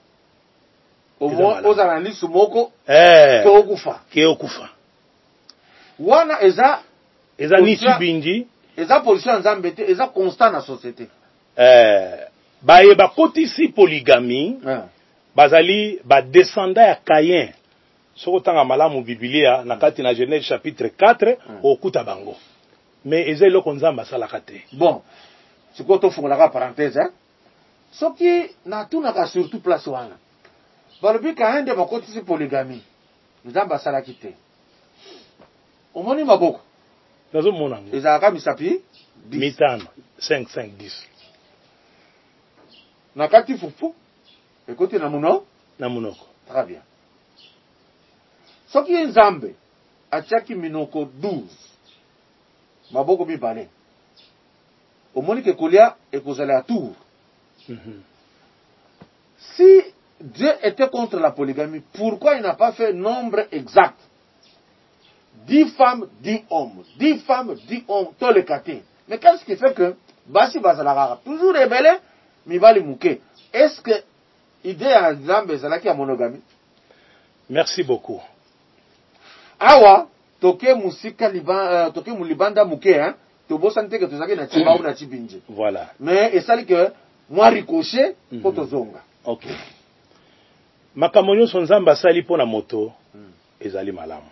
A: Oza na lisu moko. Ke okufa. Wana eza
B: ni Tibinji.
A: Eza position nzambe te, eza constant na société.
B: Baye bakotisi polygamie. Bazali ba descendant ya Caïn. Soko tanga malamu Biblia na kati na Genèse chapitre 4 okuta bango. Mais ezelo konzamba sala kate.
A: Bon. Siko to fungola ka parenthèse hein. Soki na tuna ka surtout place wana. Balobi ka ende bakotisi polygamie. Nzamba sala kite. Omoni maboko.
B: Nazo mona.
A: Ezaka misapi 10.
B: Mitano 5 10.
A: Na kati fufu. Écoutez, na munoko. Très bien. Ce qui est Nzambe, a tchaki minoko 12. Maboko mibale. Au monique kolia et kozale à tour. Si Dieu était contre la polygamie, pourquoi il n'a pas fait nombre exact? 10 femmes, 10 hommes. 10 femmes, 10 hommes, tous les catés. Mais qu'est-ce qui fait que, basi bazalara, toujours rebelle, mibali mouke. Est-ce que idée à Nzambe zalaki ya monogamie?
B: Merci beaucoup.
A: Awa toke musika toke mulibanda muke hein. Tobo sante que tozaki na Tibaou na Tibinji.
B: Voilà.
A: Mais esali que moi ricochet poto zonga.
B: OK. Makamonyo sonzamba sali pona moto ezali malamu.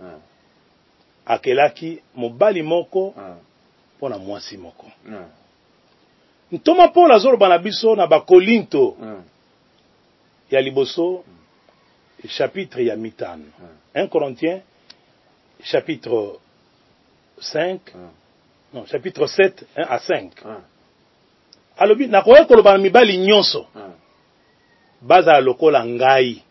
B: Akelaki mobali moko pona mwasi moko. Ntoma pola zoro bana biso na bakolinto. Ya liboso chapitre ya mitano. 1 Corinthiens chapitre 5 non chapitre 7 1 à 5. Alobi nakoya koloba mibali nyonso. Baza lokola ngai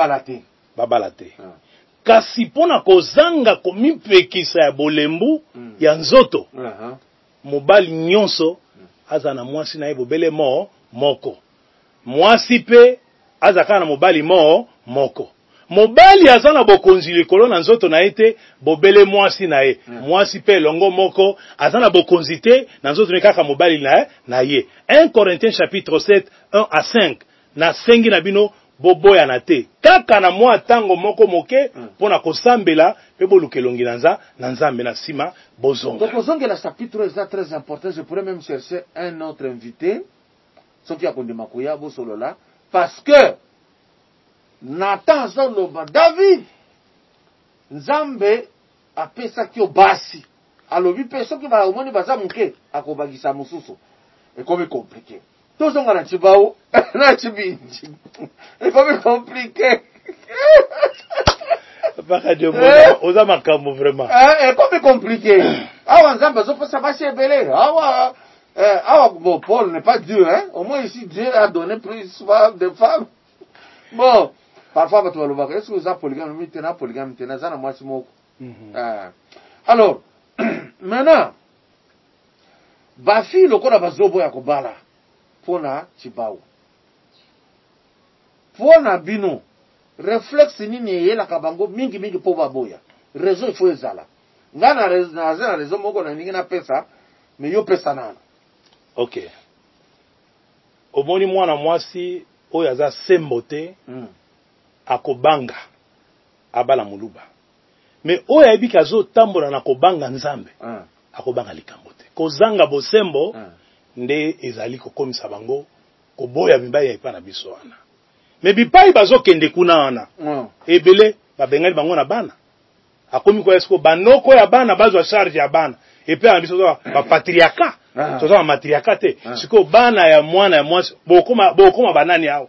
B: babalate. Kasi pona kozanga komipekisa ya bolembu ya nzoto mobali nyonso aza na mwasi na ye bobele moko mwasi pe aza kaka na mobali moko mobali aza na bokonzi likolo na nzoto na ye te bobele mwasi na ye mwasi pe longo moko aza na bokonzi te na nzoto ne kaka mobali na ye 1 Corinthiens chapitre 7 1 à 5 na sengi na bino boboya na te kaka na mwa tango moko moke pona kosambela pe bolukelongi na nzambe na sima bozonga.
A: Donc ozongela chapitre est très important. Je pourrais même chercher un autre invité soki akondima koya bosolola parce que Nathan zoloba David nzambe apesaki yo basi alobi pe soki ba omoni baza muke akobagisa mususu ekomi compliqué. Tozonga na Chibao na Chibinji ekomi compliqué.
B: Baka de oza makambo vraiment
A: ekomi compliqué. Awa nzambe zopesa basi ebele awa bon, Paul n'est pas Dieu, hein. Au moins ici, Dieu a donné plus de femmes. Bon, parfois, est-ce que vous avez polygame, alors, maintenant, Bafi, le corps bazobo ya kobala, pona Chibao. Pona bino, réflexe nini ye la kabango, mingi pova boya. Réseau, il faut ezala. Ngana réseau, moko na ningi na pesa, mais yo pesa nana.
B: Ok. Omoni mwana mwasi oyo aza sembo te akobanga abala muluba. Mais oyo ayebiki azotambola na kobanga nzambe akobanga likambo te. Kozanga bosembo nde ezali kokomisa bango koboya mibali ya epa na biso wana. Mais bipai bazokende kuna wana ebele babengali bango na bana. Akomi ko esko banoko ya bana bazwa charge ya bana. Epe na biso ba patriarcat. Toza ma matriarcat te. Siko bana ya mwana ya mwasi bokoma banani hao.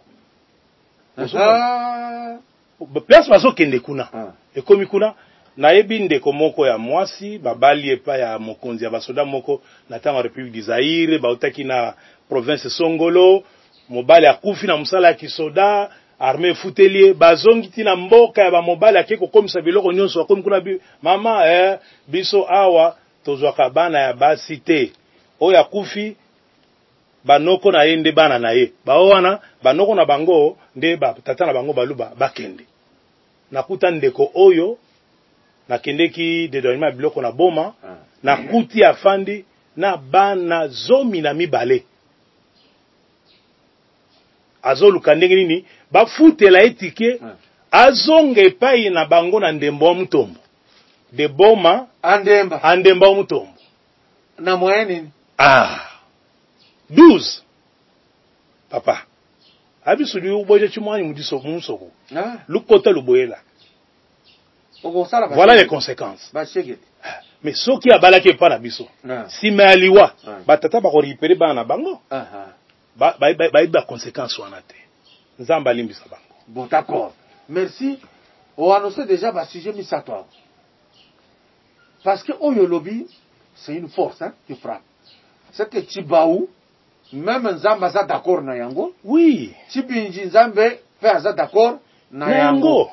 B: Place bazokende kuna. Ekomi kuna na yebi ndeko moko ya mwasi babali epa ya mokonzi ya basoda moko na tanga République du Zaïre bautaki na province Songolo mobali akufi na musala ya kisoda armée futelier bazongi tina mboka ya ba mobali akeko komisa biloko nyonso akomi kuna mama biso awa tozwaka bana ya basi te oya kufi banoko na ye nde bana na ye bawana banoko na bango nde tata na bango baluba bakende nakuta ndeko oyo nakendeki dedonima biloko na boma nakuti afandi na bana zomi na mibale azoluka ndenge nini bafutela etike azonga epai na bango na ndembo wa mutombo de boma andemba wa mutombo
A: na moyenne
B: 12 papa abisu li uboje chimwani mudiso musoko lukota luboyela voilà les conséquences mais soki abalaki epa na biso sima aliwa batata bakoripere bana bango ba conséquences wana te nzamba limbisa bango.
A: Bon, d'accord, merci. On annonce déjà le sujet misatoire parce que Oyo Lobby c'est une force qui frappe. C'est que Chibaou même Nzamba za d'accord na yango.
B: Oui.
A: Chibinji Nzambe fait za d'accord na yango.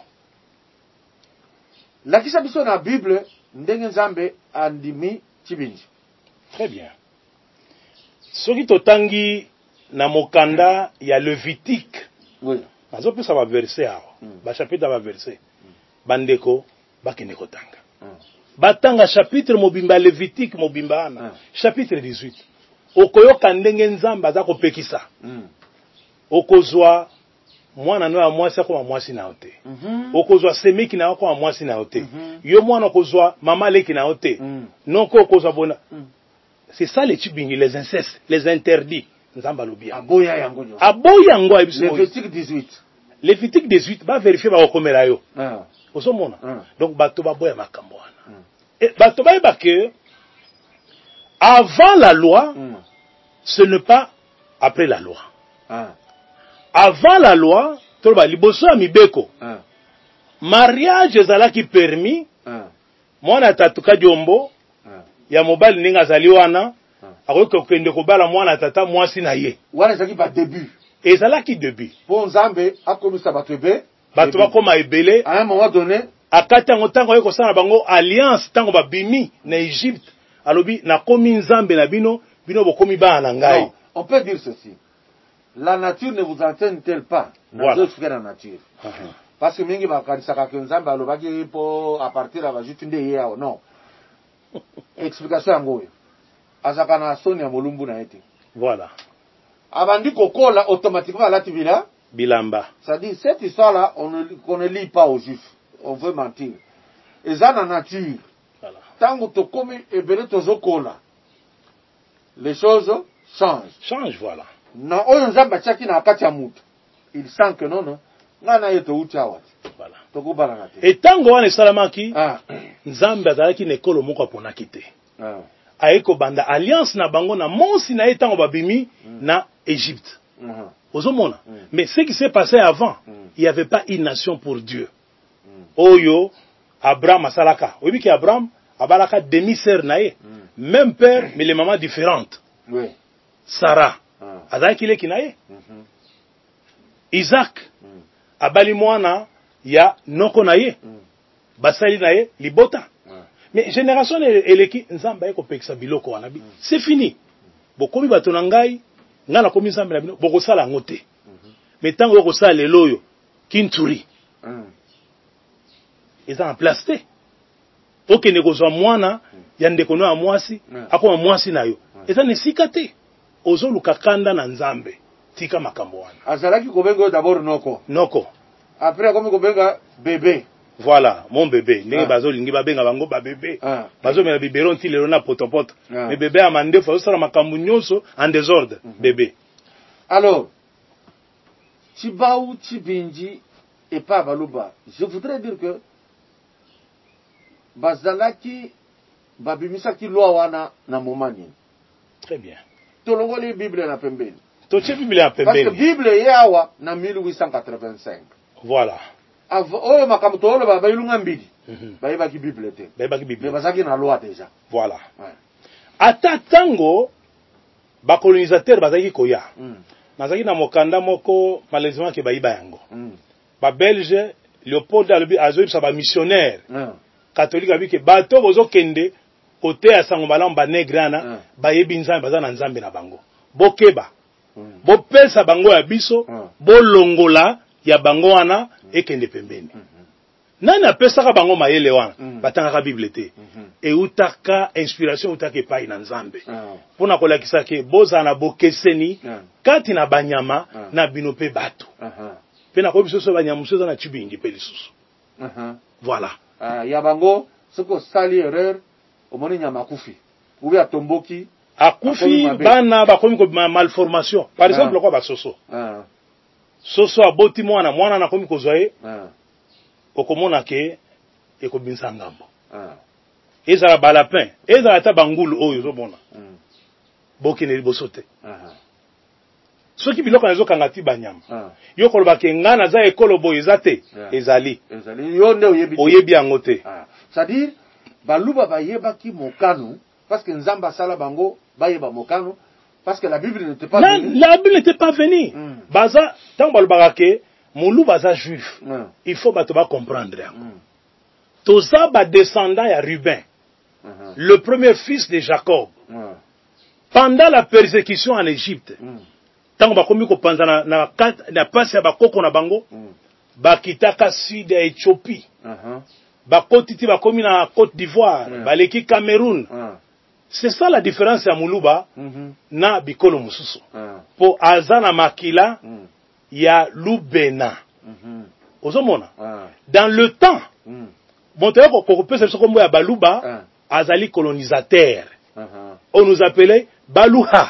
A: La kisha biso na Bible ndenge Nzambe andimi Chibinji.
B: Très bien. Soki totangi na mokanda ya Levitique.
A: Oui.
B: Azo pesa ba verset awo. Ba chapitre ba verset. Bandeko bakende kotanga. Batanga chapitre mobimba Levitique mobimba ana. Chapitre 18. Okoyoka ndenge Nzamba aza kopekisa. Okozwa mwana no ya mwasi akoma mwasi na ote. Okozwa semeki na akoma mwasi na ote. Yo mwana okozwa mama leki na ote. Noko okozwa bona. C'est ça les chibingi, les incestes, les interdits. Nzamba lobia.
A: Aboya yango.
B: Aboya yango abiso.
A: Levitique 18.
B: Levitique 18 ba vérifier ba okomela yo. Osomona. Donc bato ba boya makambo wana. Et bato ba yeba que avant la loi, ce n'est pas après la loi. Avant la loi, toloba liboso ya mibeko. Mariage ezalaki permis. Mwana tatuka diombo ya mobali ninga azali wana. Akoki kende kobala mwana tata mwasi na ye.
A: Wana ezalaki ba début.
B: Ezalaki début.
A: Pour Nzambe akomisa bato ebe.
B: Bato bakoma ebele.
A: À un moment donné,
B: akata ngotango yeko sana bango alliance tango babimi na Egypte alobi na komi nzambe na bino bino bokomi ba na ngai.
A: On peut dire ceci. La nature ne vous entraîne-t-elle pas dans d'autres la nature? Parce que mingi bakanisaka ke nzambe alobaki po à partir ya bajuti nde ye yao. Non. Explication yango oyo. Azaka na soni ya molumbu na ete.
B: Voilà.
A: Abandi kokola automatiquement alati
B: bilamba.
A: C'est-à-dire cette histoire-là, on ne lit pas aux juifs. On veut mentir. Et ça la nature.
B: Voilà.
A: Tant que tu commis et belle tozokola, les choses changent.
B: Change, voilà.
A: Na oyo nzamba chaki na akati ya mutu. Il sent que non. Ngana yeto ucha wati.
B: Voilà.
A: Tokubala na te.
B: Et tango wana esalamaki, nzambe azalaki na ekolo moko aponaki te. Aeko banda alliance na bango na monsi na etango babimi na Égypte. Ozomona. Mais ce qui s'est passé avant, il n'y avait pas une nation pour Dieu. Oyo Abraham asalaka. Oui, qui Abraham abalaka demi-sœur nae, même père mais les mamans différentes.
A: Oui.
B: Sarah azalaki le kinaye. Isaac abali mwana ya noko naye. Basali naye libota. Mais génération eleki nzamba eko pekisa biloko wana bi. C'est fini. Bokomi bato na ngai ngana komi nzamba na bino boko sala ngote. Mais tango oko sala leloyo kinturi. Eza en place te. Oke nekozwa mwana ya ndeko no ya mwasi akoma mwasi nayo. Eza nesika te. Ozo lukakanda na nzambe. Tika makambo wana.
A: Azalaki kobenga d'abord noko.
B: Noko.
A: Après akomi kobenga bébé.
B: Voilà, mon bébé. Ndenge bazo lingi babenga bango ba bébé. Bazo mena biberon ti lelo na potopoto. Mais bébé amande fa osala makambo nyonso en désordre, bébé.
A: Alors, Chibaou, Chibinji et pas Baluba. Je voudrais dire que Bazalaki Babimisaki Loawana na momani.
B: Très bien.
A: Tolongoli Bible na pembeni.
B: Toche Bible na pembeni.
A: Parce que Bible yawa na 1885.
B: Voilà.
A: Oyo makambo tolo ba bayilunga mbili. Bayebaki Bible te.
B: Bayebaki Bible.
A: Mais bazaki na loi déjà.
B: Voilà. Ata tango ba colonisateur bazaki koya. Nazaki na mokanda moko malheureusement ke bayiba yango. Ba Belge Léopold alobi azoyi sa ba missionnaire. Catholique abi ke bato bozo kende côté ya sango balamba negrana bayebi nzambe bazana nzambe na bango. Bokeba. Bopesa bango ya biso, bolongola ya bango wana ekende pembeni. Nani apesaka bango mayele wana batangaka Bible te. E utaka inspiration utaka epai na nzambe. Pona kolakisa ke boza na bokeseni kati na banyama na bino pe bato. Pe na ko biso so banyama so na chibingi pe lisusu. Voilà.
A: Ya bango soko sali erreur omoni nyama kufi. Ubi atomboki
B: akufi bana bakomi ko malformation. Par exemple quoi ba soso. Soso aboti mwana na komi kozwaye. Okomona ke ekobinsa ngambo. Ezala balapin, ezala ta bangulu oyo zo bona. Boki ne liboso te. Soki biloko nazo kangati banyama. Yo koloba ke ngana za ekolo boyo ezate ezali.
A: Ezali yo nde
B: oyebi yango te.
A: C'est-à-dire baluba bayeba ki mokano parce que nzamba sala bango bayeba mokano parce que la Bible n'était pas venue.
B: La Bible n'était pas venue. Baza tant balobaka ke Moulou baza juif. Il faut ba comprendre. Toza ba descendant ya Ruben. Le premier fils de Jacob. Pendant la persécution en Égypte. Tant ba komi ko panza na passe ya bakoko na bango. Ba kitaka sud ya Éthiopie. Ba kotiti ba komi na Côte d'Ivoire, ba leki Cameroun. C'est ça la différence ya Mouluba na bikolo mususu. Po azana makila ya Lubena. Ozomona. Dans le temps, Montero kokopesa biso kombo ya Baluba azali colonisateur. On nous appelait Baluha.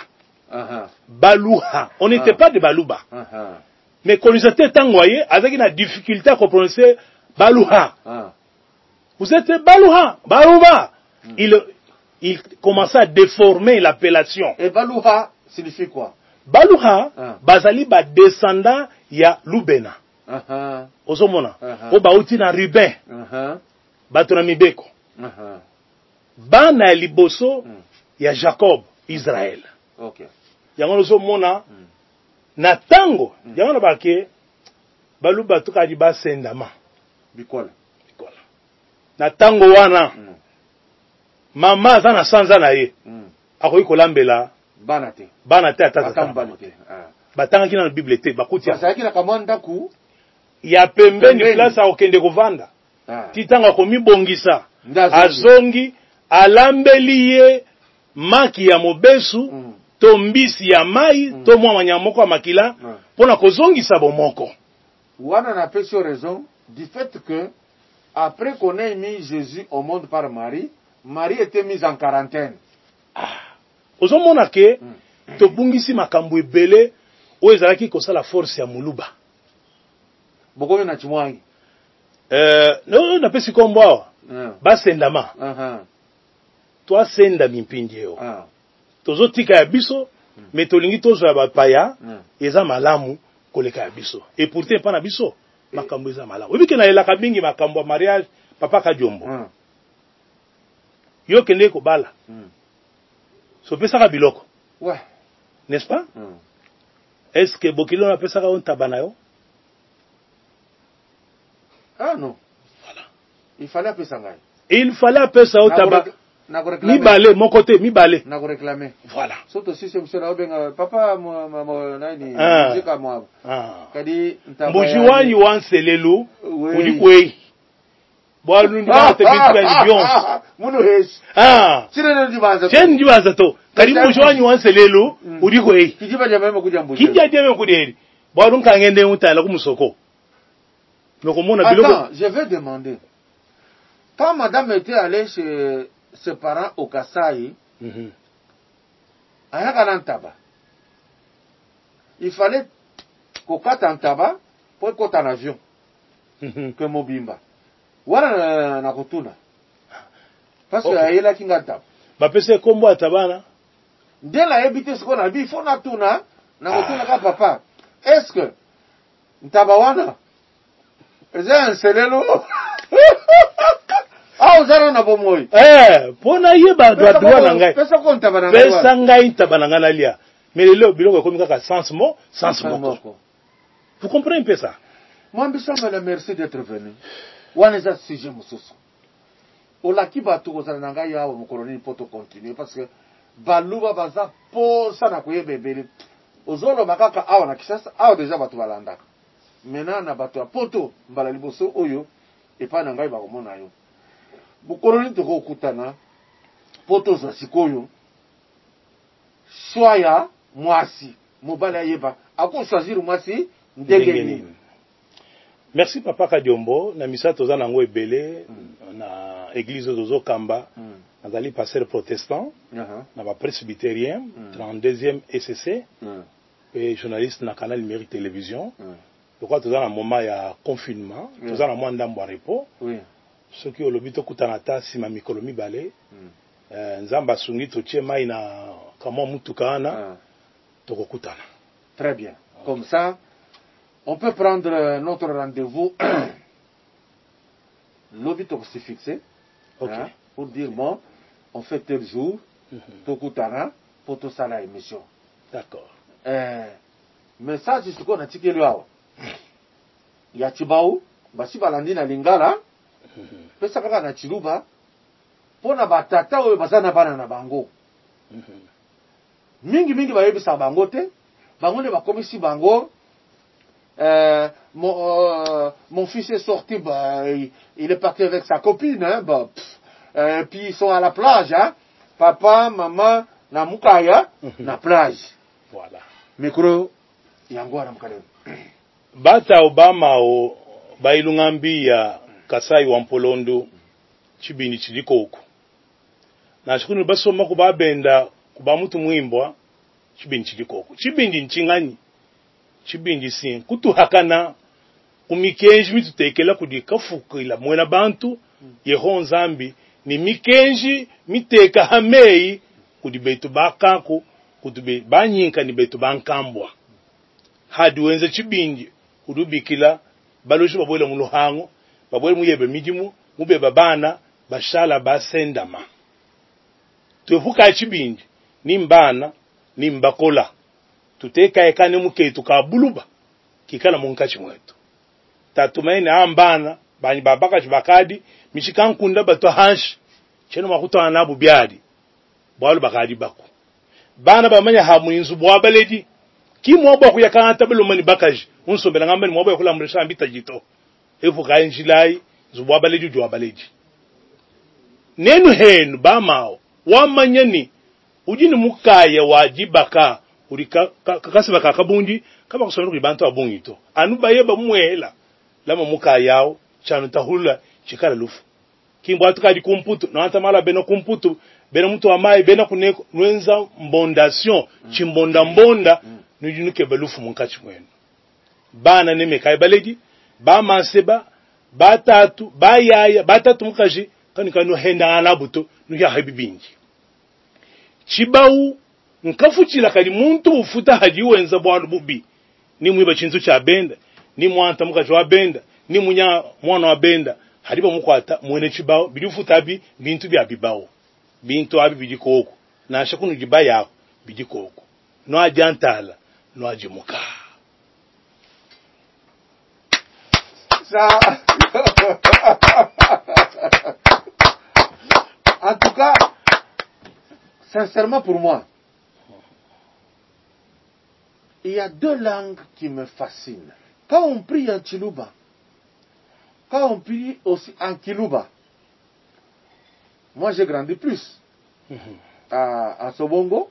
B: Baluha. On n'était pas de Baluba. Mais colonisateur tangoye azaki na difficulté à prononcer Baluha. Vous êtes Baluha, Baluba. Il commençait à déformer l'appellation.
A: Et Baluha signifie quoi?
B: Baluha, bazali ba descendant ya Lubena. Ozomona. O bauti na Ruben. Bato na mibeko. Bana ya liboso ya Jacob, Israël.
A: Okay.
B: Yango ozomona na tango, yango na bake baluba tukadi ba sendama.
A: Bikola.
B: Na tango wana mama zana sanza na ye akoyi kolambela bana te atata batanga kina na Bible te bakuti ya pembeni place akokende kovanda titanga komibongisa azongi alambeli ye maki ya mobesu to mbisi ya mai to mwa manyamoko ya makila pona kozongisa bomoko.
A: Wana na pesio raison du fait que après qu'on ait mis Jésus au monde par Marie, Marie était mise en quarantaine.
B: Ozomona ke to bungisi makambo ebele o ezalaki kosala force ya muluba.
A: Bokoyo na chimwangi.
B: No na pesi kombo basendama. Toi senda mimpindi yo. Tozo tika ya biso metolingi tozo ya bapaya eza malamu koleka ya biso. Et pourtant pas na biso makambo eza malamu. Obiki na elaka mingi makambo ya mariage papa Kadiombo. Yo kende ko bala. So pesaka biloko.
A: Ouais.
B: N'est-ce pas? Est-ce que bokilo na pesaka on tabana yo?
A: Ah non. Voilà. Il fallait appeler ça.
B: Il fallait appeler ça au tabac. Mi balé, mon côté, mi balé.
A: N'a réclamé.
B: Voilà.
A: Surtout si c'est monsieur Raobenga, papa, moi, nani, j'ai qu'à moi. Kadi,
B: Mboujiwa yu wanselelu, udi kwei. Boa lundi ba te bitu ya libion.
A: Munu hesh. Chine ndibanza to.
B: Chine ndibanza to. Kadi mboujiwa yu wanselelu, udi kwei.
A: Kijiba jamema kuja mboujiwa.
B: Kijia jamema kuderi. Boa lunka ngende utala kumusoko.
A: Attends, je vais demander. Quand madame était allée chez ses parents au Kasaï, il fallait qu'on cate en tabac pour qu'on en avion. Que Mobimba. Voilà na kutuna. Parce que elle a kinga tabac.
B: Ba pese kombo atabana.
A: Dès la habité ce qu'on a dit, il faut na tuna, na kutuna ka papa. Est-ce que tabawana un selelo. Ah, ozara na bomoi.
B: Pona yeba droit na ngai. Pesa ngai tabananga na lia. Mais le biloko comme ça sens mot. Vous comprenez un peu ça?
A: Moi mbisa me merci d'être venu. Wana za sujet mususu. Olaki batu kozala na ngai ya mu koloni poto continuer parce que baluba baza po sana koyebebele. Ozolo makaka awa na Kisasa, awa déjà batu balanda. Maintenant na bato ya poto mbala liboso oyo epa na ngai bakomona yo bukoloni toko kutana poto za sikoyo swaya mwasi mobala yeba ako choisir mwasi ndegeni.
B: Merci papa Kadiombo na misa toza nango ebele na église zozo kamba nazali pasteur protestant na ba presbytérien 32e ECC et journaliste na canal Mérite Télévision. Pourquoi tu as un moment de confinement, tu as un moment de repos. Ce qui est le but de kutanata si ma mikolomi balé, nzamba sungi toche mai na kama mutukana tokokutana.
A: Très bien. Comme ça, on peut prendre notre rendez-vous. L'obit se fixer pour dire bon, on fait tel jour, tokutana pour tout ça la émission.
B: D'accord.
A: Mais ça, c'est ce qu'on a tiqué là. Ya Chibao, basi balandi na Lingala, pesa kaka na Chiluba, pona batata oyo basana bana na bango. Mingi bayebisa bango te, bango ne bakomisi bango. Mon fils est sorti, il est parti avec sa copine, puis ils sont à la plage, papa, maman, na mukaya, na plage.
B: Voilà.
A: Micro, yango na mukale.
B: Bata Obama o bailungambi ya Kasai wa Mpolondo chibini chilikoko. Na shukuru basoma kubabenda kuba mutu mwimbwa chibini chilikoko. Chibindi nchingani. Chibindi sin kutuhakana kumikenji mitutekela kudika fukila mwena bantu yeho nzambi ni mikenji miteka hamei kudibetu bakako kudube banyinka ni betu bankambwa. Hadi wenze chibindi udubikila baloji babwela muluhango babwela muyebe mijimu mube babana bashala basendama tufuka chibindi nimbana nimbakola tuteka ekane muketu ka buluba kikala munkachi mwetu tatumaini ambana bani babaka chibakadi mishikankunda bato hanshi cheno makuta anabu biadi bwalu bakadi bako bana bamanya hamuinzu bwabaleji ki mwobo kuyakanta belo mani bakaji unsombela ngambani mwobo yakula mresha ambita jito efu kainjilai zubwabaleji jwabaleji nenu henu bamao wamanyani ujini mukaya wajibaka urika kakasi baka kabunji kama kusomera kubantu abungito anuba yeba mwela lama mukaya yao chanu tahula chikala lufu kimbo atukadi kumputu na antamala beno kumputu beno mtu amai beno kuneko nwenza mbondation chimbonda mbonda nujunuke balufu munkachi mwenu bana neme kai baleji ba manseba batatu bayaya batatu mukaji kanikano henda anabuto nuya habibinji chibau nkafuchila kali muntu ufuta haji wenza bwana bubi ni mwiba chinzu cha benda ni mwanta mukaji wa benda ni munya mwana wa benda hariba mukwata mwene chibao bidufuta bi bintu bya bibao bintu abi bijikoko na shakunu gibaya bijikoko no ajantala no ajimuka
A: ça en tout cas sincèrement pour moi il y a deux langues qui me fascinent quand on prie en Chiluba, quand on prie aussi en Kiluba, moi j'ai grandi plus à Sobongo,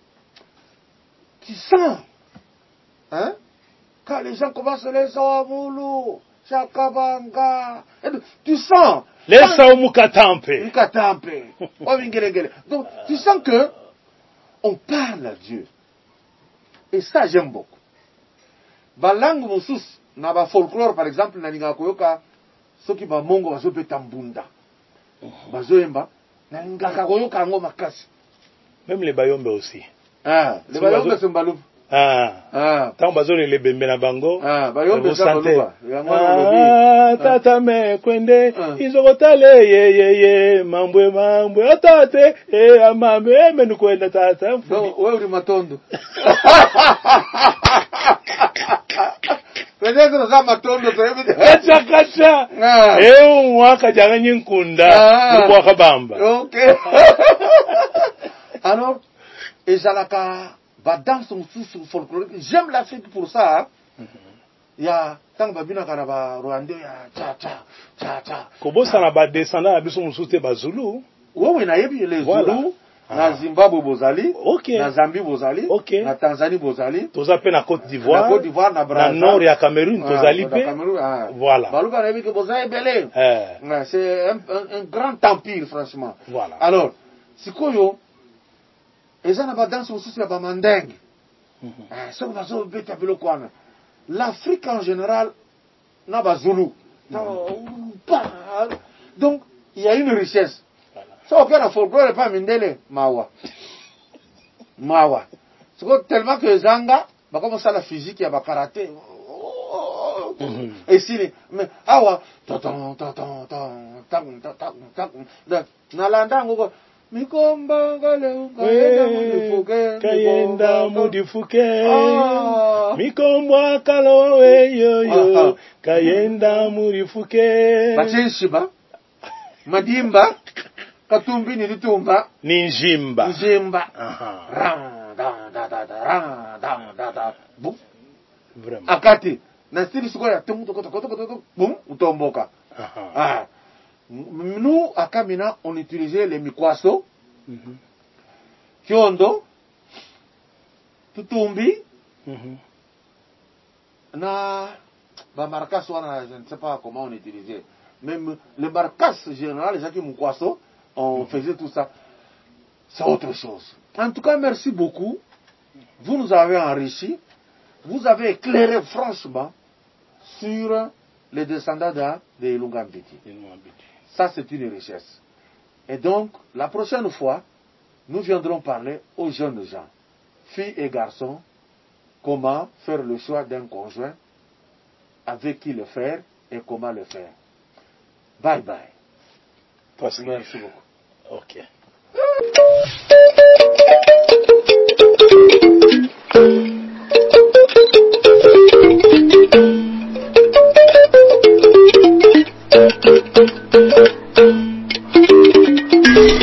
A: tu sens, hein, quand les gens commencent les Sawamoulou, Chakabanga, tu sens,
B: les Sawamukatampe,
A: donc tu sens que on parle à Dieu, et ça j'aime beaucoup. Balangu mosus na ba folklore par exemple na ninga koyoka soki ba mongo bazo peta mbunda bazo yemba na ninga koyoka ngo makasi
B: même les bayombe aussi
A: les bayombe sont balou
B: tant bazo les bembe na bango
A: bayombe ça baluba
B: tata me kwende izokotale ye mambwe atate amambe menu kwenda tata
A: wewe uri matondo peut-être ça matondo
B: kacha mwaka janganyi nkunda kwa kabamba
A: okay alors ezalaka ba danse sous folklorique j'aime l'Afrique pour ça il y a tant babina kana ba Rwanda ya cha
B: kobosa na ba descendant abiso musute ba Zulu
A: oui na yebi les Zulu na Zimbabwe bozali na Zambie bozali na Tanzanie bozali
B: tozape na Côte d'Ivoire
A: na Brazza
B: na Nord ya Cameroun tozali pe voilà
A: baluka na yebi que bozali belé c'est un grand empire franchement
B: voilà
A: alors sikoyo ezana ba danse mususu ya ba mandenge so bazo beta biloko wana l'Afrique en général n'a pas Zulu. Donc, il y a une richesse. Ça, aucun a folklore n'est pas mindele. Mawa. C'est tellement que Zanga, bah, comme ça, la physique, il y a le karaté. Et si, mais, awa, Nalanda, Mikomba
B: kayenda mudifuke Mikomba kalowe yo kayenda mudifuke
A: Bachishiba Madimba Katumbi nilitumba
B: Ninjimba
A: Boum Akati na stili sukoya boum utomboka nous, à Kamina, on utilisait les mikwaso, kiondo, tutumbi, na, marcas, je ne sais pas comment on utilisait. Même les marcas général, les gens qui mikwaso, on faisait tout ça. C'est autre chose. En tout cas, merci beaucoup. Vous nous avez enrichi. Vous avez éclairé franchement sur les descendants de Ilungambiti. Ça, c'est une richesse. Et donc, la prochaine fois, nous viendrons parler aux jeunes gens, filles et garçons, comment faire le choix d'un conjoint, avec qui le faire et comment le faire. Bye bye. Merci beaucoup.
B: Ok.
C: Thank you.